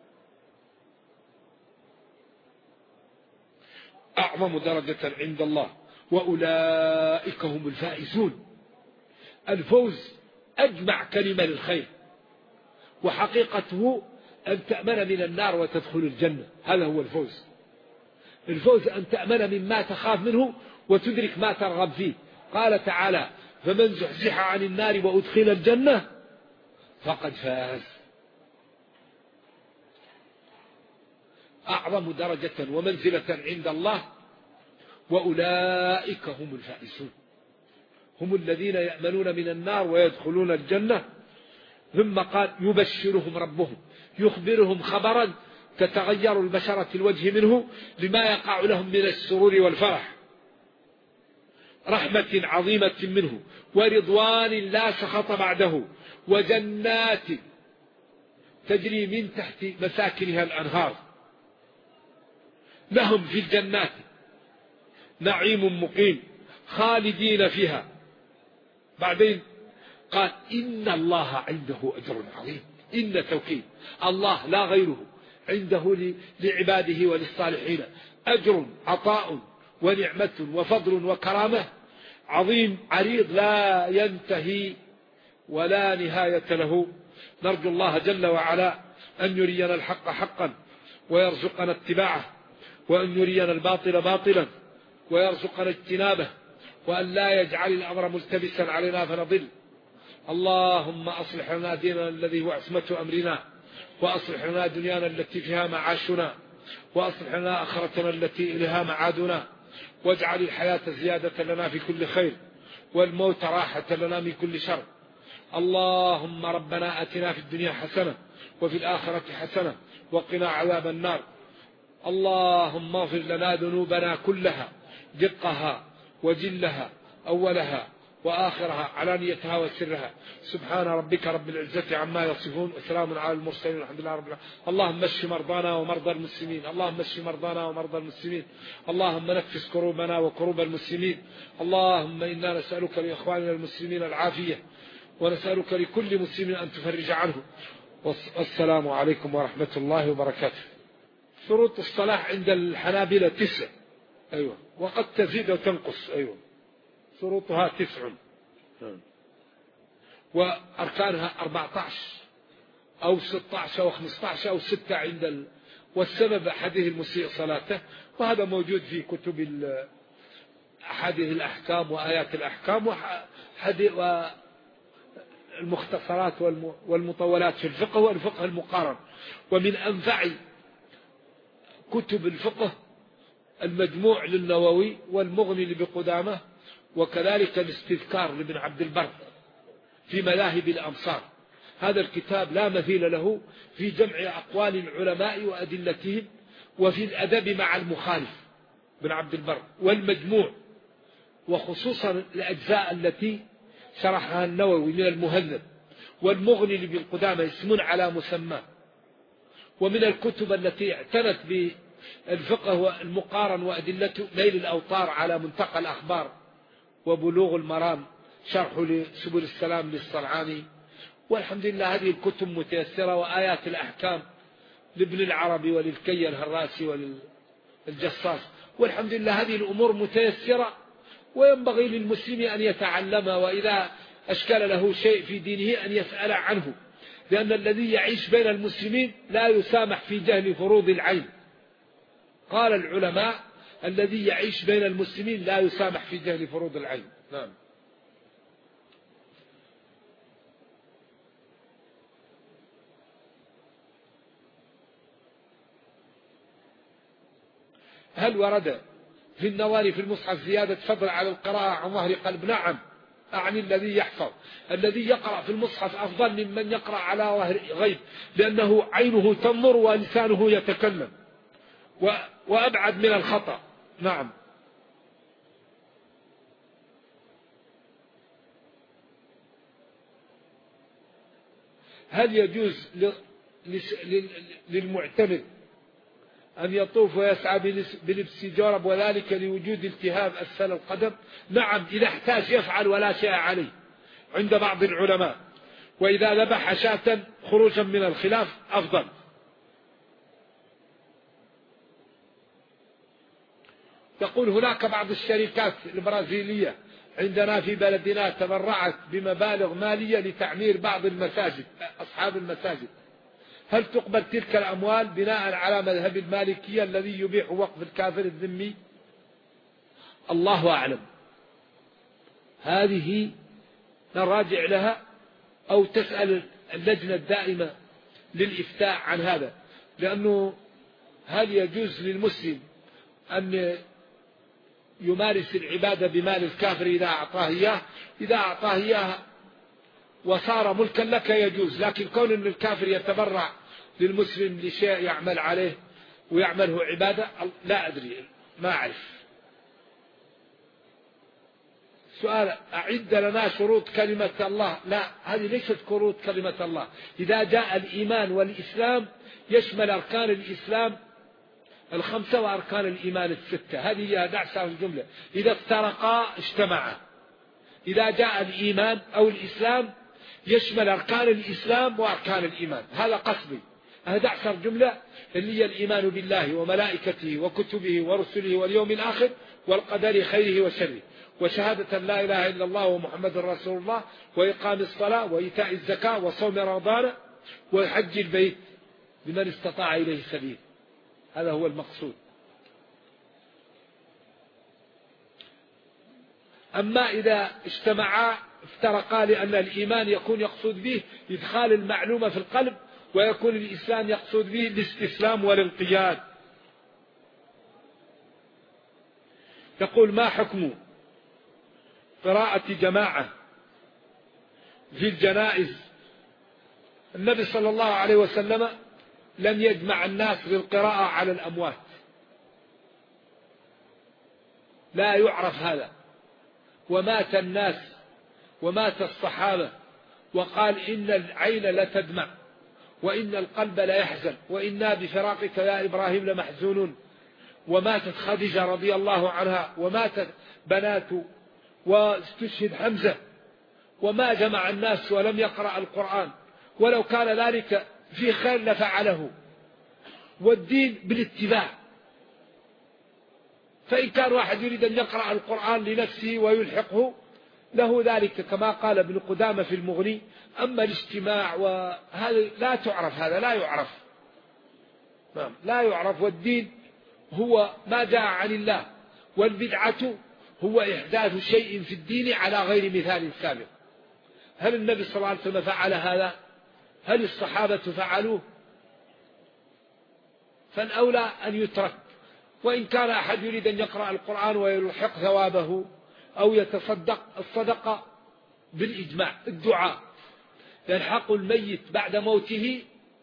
أعظم درجة عند الله وأولئك هم الفائزون. الفوز أجمع كلمة للخير، وحقيقته أن تأمن من النار وتدخل الجنة، هذا هو الفوز. الفوز أن تأمن مما تخاف منه وتدرك ما ترغب فيه. قال تعالى: فمن زحزح عن النار وأدخل الجنة فقد فاز. أعظم درجة ومنزلة عند الله وأولئك هم الفائزون، هم الذين يأمنون من النار ويدخلون الجنة. ثم قال: يبشرهم ربهم، يخبرهم خبرا تتغير البشرة الوجه منه لما يقع لهم من السرور والفرح، رحمة عظيمة منه ورضوان لا سخط بعده، وجنات تجري من تحت مساكنها الأنهار، لهم في الجنات نعيم مقيم خالدين فيها. بعدين قال: إن الله عنده أجر عظيم. إن توكيد الله لا غيره، عنده لعباده وللصالحين أجر، عطاء ونعمة وفضل وكرامة عظيم عريض لا ينتهي ولا نهاية له. نرجو الله جل وعلا أن يرينا الحق حقا ويرزقنا اتباعه، وأن يرينا الباطل باطلا ويرزقنا اجتنابه، وأن لا يجعل الأمر ملتبسا علينا فنضل. اللهم أصلح لنا ديننا الذي هو عصمة أمرنا، وأصلح لنا دنيانا التي فيها معاشنا، وأصلح لنا آخرتنا التي إليها معادنا، واجعل الحياة زيادة لنا في كل خير، والموت راحة لنا من كل شر. اللهم ربنا آتنا في الدنيا حسنة وفي الآخرة حسنة وقنا عذاب النار. اللهم اغفر لنا ذنوبنا كلها، دقها وجلها، أولها وآخرها، علانيتها وسرها. سبحان ربك رب العزة عما يصفون، وسلام على المرسلين، والحمد لله رب العالمين. اللهم اشف مرضانا ومرضى المسلمين، اللهم اشف مرضانا ومرضى المسلمين، اللهم نفس كروبنا وكروب المسلمين. اللهم إنا نسألك لإخواننا المسلمين العافية، ونسألك لكل مسلم أن تفرج عنه. والسلام عليكم ورحمة الله وبركاته. شروط الصلاة عند الحنابلة 9، أيوة، وقد تزيد وتنقص، أيوة، شروطها 9 وأركانها 14 أو 16 أو 15 أو 6 عند والسبب أحده المسيء صلاته، وهذا موجود في كتب أحاديث الأحكام وآيات الأحكام والمختصرات والمطولات في الفقه والفقه المقارن. ومن أنفع كتب الفقه المجموع للنووي والمغني لبقدامة، وكذلك الاستذكار لابن عبد البر في مذاهب الأمصار. هذا الكتاب لا مثيل له في جمع أقوال العلماء وأدلتهم، وفي الأدب مع المخالف ابن عبد البر، والمجموع، وخصوصا الأجزاء التي شرحها النووي من المهذب، والمغني لابن قدامة اسم على مسمى. ومن الكتب التي اعتنت بالفقه المقارن وأدلته نيل الأوطار على منتقى الأخبار، وبلوغ المرام شرح لسبل السلام للصنعاني. والحمد لله هذه الكتب متيسرة. وآيات الأحكام لابن العربي وللكي الهراسي وللجصاص، والحمد لله هذه الأمور متيسرة، وينبغي للمسلم أن يتعلمها، وإذا أشكل له شيء في دينه أن يسأل عنه، لأن الذي يعيش بين المسلمين لا يسامح في جهل فروض العين. قال العلماء: الذي يعيش بين المسلمين لا يسامح في جهل فروض العين. نعم. هل ورد في النواري في المصحف زيادة فضل على القراءة عن ظهر قلب؟ نعم، أعني الذي يحفظ. الذي يقرأ في المصحف أفضل ممن يقرأ على ظهر غيب، لأنه عينه تنظر ولسانه يتكلم، وأبعد من الخطأ. نعم. هل يجوز للمعتمر أن يطوف ويسعى بلبس جورب وذلك لوجود التهاب أسفل القدم؟ نعم، إذا احتاج يفعل ولا شيء عليه عند بعض العلماء، وإذا ذبح شاة خروجا من الخلاف أفضل. يقول هناك بعض الشركات البرازيلية عندنا في بلدنا تبرعت بمبالغ مالية لتعمير بعض المساجد، أصحاب المساجد، هل تقبل تلك الأموال بناء على مذهب المالكية الذي يبيح وقف الكافر الذمي؟ الله أعلم، هذه نراجع لها أو تسأل اللجنة الدائمة للإفتاء عن هذا، لأنه هل يجوز للمسلم أن يمارس العبادة بمال الكافر إذا أعطاه إياه؟ إذا أعطاه إياه وصار ملكا لك يجوز، لكن كون أن الكافر يتبرع للمسلم لشيء يعمل عليه ويعمله عبادة، لا أدري، ما أعرف. سؤال: أعد لنا شروط كلمة الله. لا، هذه ليست شروط كلمة الله. إذا جاء الإيمان والإسلام يشمل أركان الإسلام 5 وأركان الإيمان 6، هذه هي دعسة الجملة. إذا افترقا اجتمعا. إذا جاء الإيمان أو الإسلام يشمل أركان الإسلام وأركان الإيمان، هذا قصدي. 11 جملة اللي هي الإيمان بالله وملائكته وكتبه ورسله واليوم الآخر والقدر خيره وشره، وشهادة لا إله إلا الله ومحمد رسول الله، وإقام الصلاة وإيتاء الزكاة وصوم رمضان وحج البيت لمن استطاع إليه سبيل. هذا هو المقصود. أما إذا اجتمعا افترقا، لأن الإيمان يكون يقصد به إدخال المعلومة في القلب، ويكون الإسلام يقصد به الاستسلام والانقياد. يقول: ما حكم قراءة جماعة في الجنائز؟ النبي صلى الله عليه وسلم لم يجمع الناس بالقراءة على الأموات، لا يعرف هذا. ومات الناس ومات الصحابة، وقال: إن العين لتدمع وإن القلب لا يحزن وإنا بفراقك يا إبراهيم لمحزونون. وماتت خديجة رضي الله عنها، وماتت بنات، واستشهد حمزة، وما جمع الناس ولم يقرأ القرآن، ولو كان ذلك في خير لفعله. والدين بالاتباع، فإن كان واحد يريد أن يقرأ القرآن لنفسه ويلحقه له ذلك، كما قال ابن قدامة في المغني. أما الاجتماع وهذا لا تعرف، هذا لا يعرف، لا يعرف. والدين هو ما جاء عن الله، والبدعة هو إحداث شيء في الدين على غير مثال سابق. هل النبي صلى الله عليه وسلم فعل هذا؟ هل الصحابة فعلوه؟ فالأولى أن يترك. وإن كان أحد يريد أن يقرأ القرآن ويلحق ثوابه أو يتصدق، الصدقة بالإجماع. الدعاء يلحق الميت بعد موته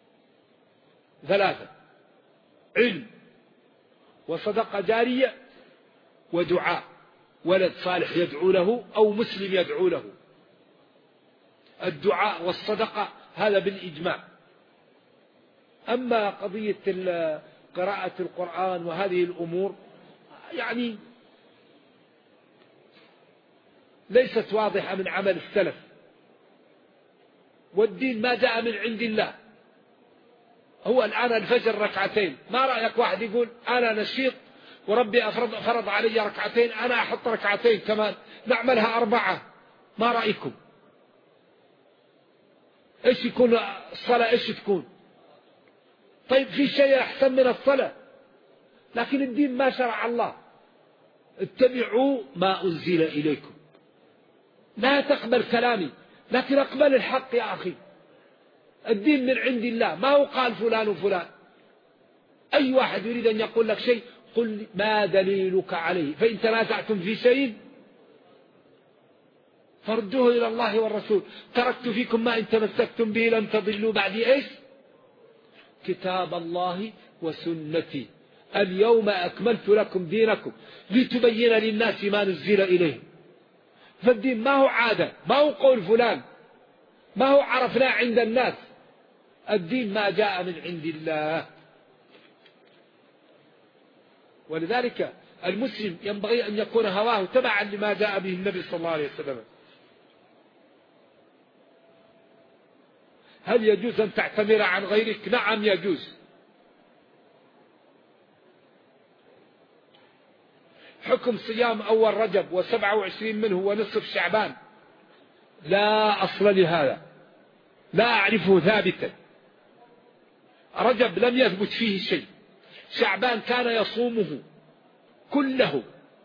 3: علم، وصدقة جارية، ودعاء، ولد صالح يدعو له أو مسلم يدعو له. الدعاء والصدقة هذا بالإجماع. أما قضية قراءة القرآن وهذه الأمور يعني ليست واضحة من عمل السلف، والدين ما جاء من عند الله. هو الآن الفجر ركعتين، ما رأيك واحد يقول: أنا نشيط وربي فرض علي ركعتين، أنا أحط ركعتين كمان نعملها 4، ما رأيكم؟ إيش يكون الصلاة؟ إيش تكون؟ طيب في شيء أحسن من الصلاة، لكن الدين ما شرع الله. اتبعوا ما أنزل إليكم، لا تقبل كلامي لكن اقبل الحق يا أخي. الدين من عند الله، ما هو قال فلان وفلان. أي واحد يريد أن يقول لك شيء قل ما دليلك عليه، فإن تنازعتم في شيء فردوه إلى الله والرسول. تركت فيكم ما إن تمسكتم به لن تضلوا بعدي إيش؟ كتاب الله وسنتي، اليوم أكملت لكم دينكم لتبين للناس ما نزل إليهم. فالدين ما هو عادة، ما هو قول فلان، ما هو عرفناه عند الناس. الدين ما جاء من عند الله. ولذلك المسلم ينبغي أن يكون هواه تبعا لما جاء به النبي صلى الله عليه وسلم. هل يجوز أن تعتمر عن غيرك؟ نعم يجوز. حكم صيام أول رجب و27 منه ونصف شعبان لا أصل لهذا، لا أعرفه ثابتا. رجب لم يثبت فيه شيء، شعبان كان يصومه كله،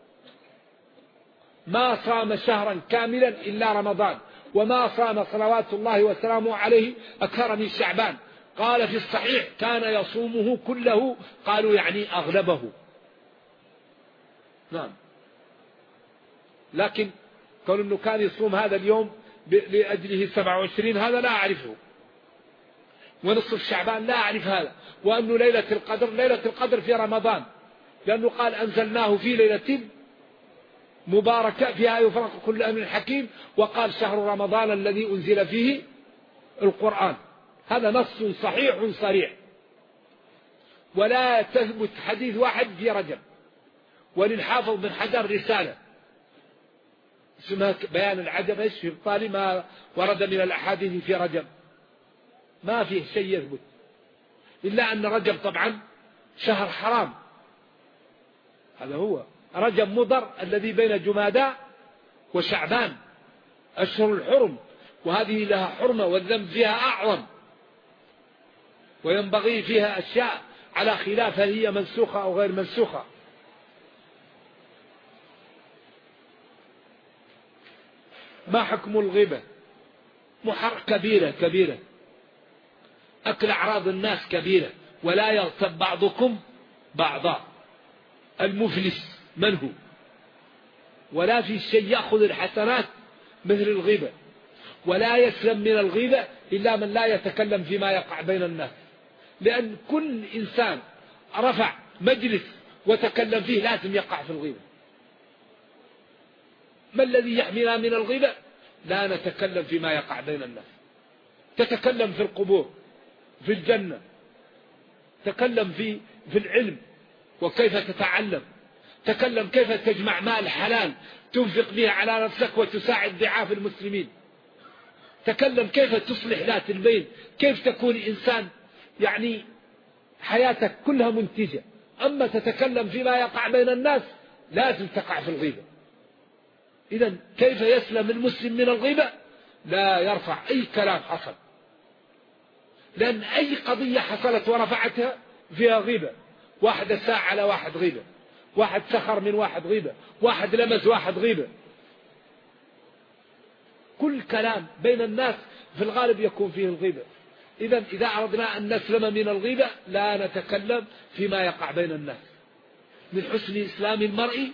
ما صام شهرا كاملا إلا رمضان، وما صام صلوات الله وسلامه عليه أكثر من شعبان. قال في الصحيح كان يصومه كله، قالوا يعني أغلبه. نعم، لكن قالوا أنه كان يصوم هذا اليوم لأجله 27 هذا لا أعرفه، ونصف شعبان لا أعرف هذا، وأنه ليلة القدر في رمضان، لأنه قال أنزلناه في ليلة مباركة فيها يفرق كل أمر حكيم، وقال شهر رمضان الذي أنزل فيه القرآن. هذا نص صحيح صريح، ولا تثبت حديث واحد في رجب. وللحافظ بن حجر رسالة اسمها بيان العجب ايش في إبطال ما ورد من الأحاديث في رجب، ما فيه شيء يثبت، إلا أن رجب طبعا شهر حرام. هذا هو رجب مضر الذي بين جمادى وشعبان، أشهر الحرم، وهذه لها حرمة والذنب فيها أعظم، وينبغي فيها أشياء على خلاف هل هي منسوخة أو غير منسوخة. ما حكم الغيبة؟ كبيرة، أكل أعراض الناس كبيرة، ولا يغتب بعضكم بعضا. المفلس من هو؟ ولا في شيء يأخذ الحسنات مثل الغيبة، ولا يسلم من الغيبة إلا من لا يتكلم فيما يقع بين الناس، لأن كل إنسان رفع مجلس وتكلم فيه لازم يقع في الغيبة. ما الذي يحمينا من الغيبة؟ لا نتكلم فيما يقع بين الناس. تتكلم في القبور، في الجنة، تكلم في العلم وكيف تتعلم، تكلم كيف تجمع مال حلال تنفق به على نفسك وتساعد ضعاف المسلمين، تكلم كيف تصلح ذات البين، كيف تكون إنسان يعني حياتك كلها منتجة. أما تتكلم فيما يقع بين الناس لازم تقع في الغيبة. إذن كيف يسلم المسلم من الغيبة؟ لا يرفع أي كلام حصل، لأن أي قضية حصلت ورفعتها فيها غيبة. واحد ساء على واحد غيبة، واحد سخر من واحد غيبة، واحد لمس واحد غيبة. كل كلام بين الناس في الغالب يكون فيه الغيبة. إذن إذا أردنا أن نسلم من الغيبة لا نتكلم فيما يقع بين الناس. من حسن إسلام المرء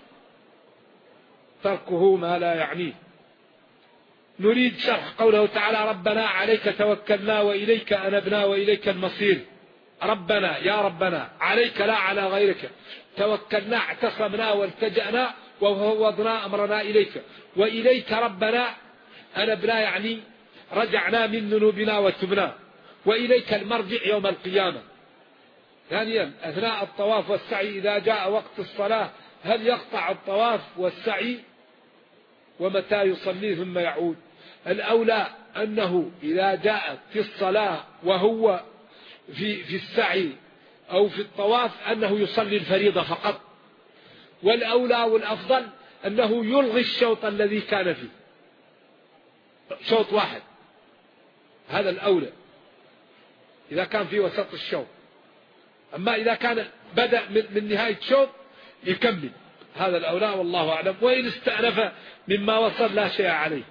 تركه ما لا يعنيه. نريد شرح قوله تعالى ربنا عليك توكلنا وإليك أنبنا وإليك المصير. ربنا يا ربنا، عليك لا على غيرك، توكلنا اعتصمنا والتجأنا وفوضنا أمرنا إليك، وإليك ربنا أنبنا يعني رجعنا من ذنوبنا وتبنا، وإليك المرجع يوم القيامة. ثانيا أثناء الطواف والسعي إذا جاء وقت الصلاة هل يقطع الطواف والسعي ومتى يصلي ثم يعود؟ الأولى أنه إذا جاء في الصلاة وهو في السعي أو في الطواف أنه يصلي الفريضة فقط، والأولى والأفضل أنه يلغي الشوط الذي كان فيه، شوط واحد، هذا الأولى إذا كان في وسط الشوط. أما إذا كان بدأ من نهاية شوط يكمل هذا الأولى والله أعلم. وإن استأنف مما وصل لا شيء عليه.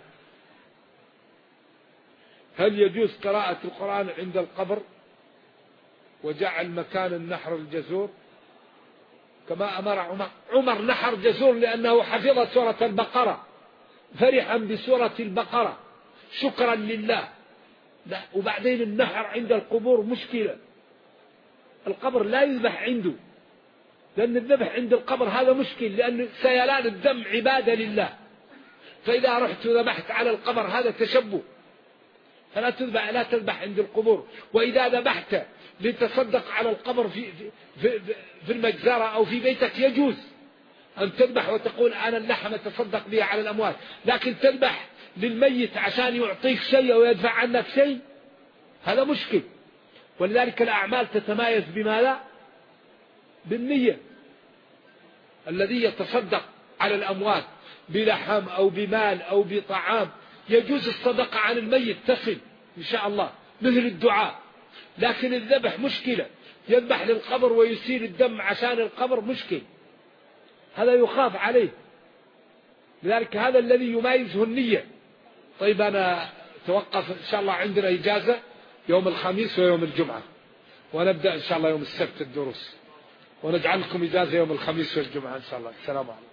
هل يجوز قراءة القرآن عند القبر وجعل مكان النحر الجزور كما أمر عمر نحر جزور لأنه حفظ سورة البقرة فرحا بسورة البقرة شكرا لله. لا، وبعدين النحر عند القبور مشكلة. القبر لا يذبح عنده، لأن الذبح عند القبر هذا مشكل، لأن سيلان الدم عبادة لله. فإذا رحت ذبحت على القبر هذا تشبه، فلا تذبح عند القبور. وإذا ذبحت لتصدق على القبر في المجزرة أو في بيتك يجوز أن تذبح وتقول أنا اللحم تصدق به على الأموات، لكن تذبح للميت عشان يعطيك شيء ويدفع عنك شيء هذا مشكل. ولذلك الأعمال تتمايز بماذا؟ بالنية. الذي يتصدق على الأموات بلحم أو بمال أو بطعام يجوز الصدقة عن الميت تصل إن شاء الله مثل الدعاء. لكن الذبح مشكلة، يذبح للقبر ويسيل الدم عشان القبر مشكل، هذا يخاف عليه. لذلك هذا الذي يميزه النية. طيب أنا توقف إن شاء الله، عندنا إجازة يوم الخميس ويوم الجمعة، ونبدأ إن شاء الله يوم السبت الدروس، ونجعل لكم إجازة يوم الخميس والجمعة إن شاء الله. السلام عليكم.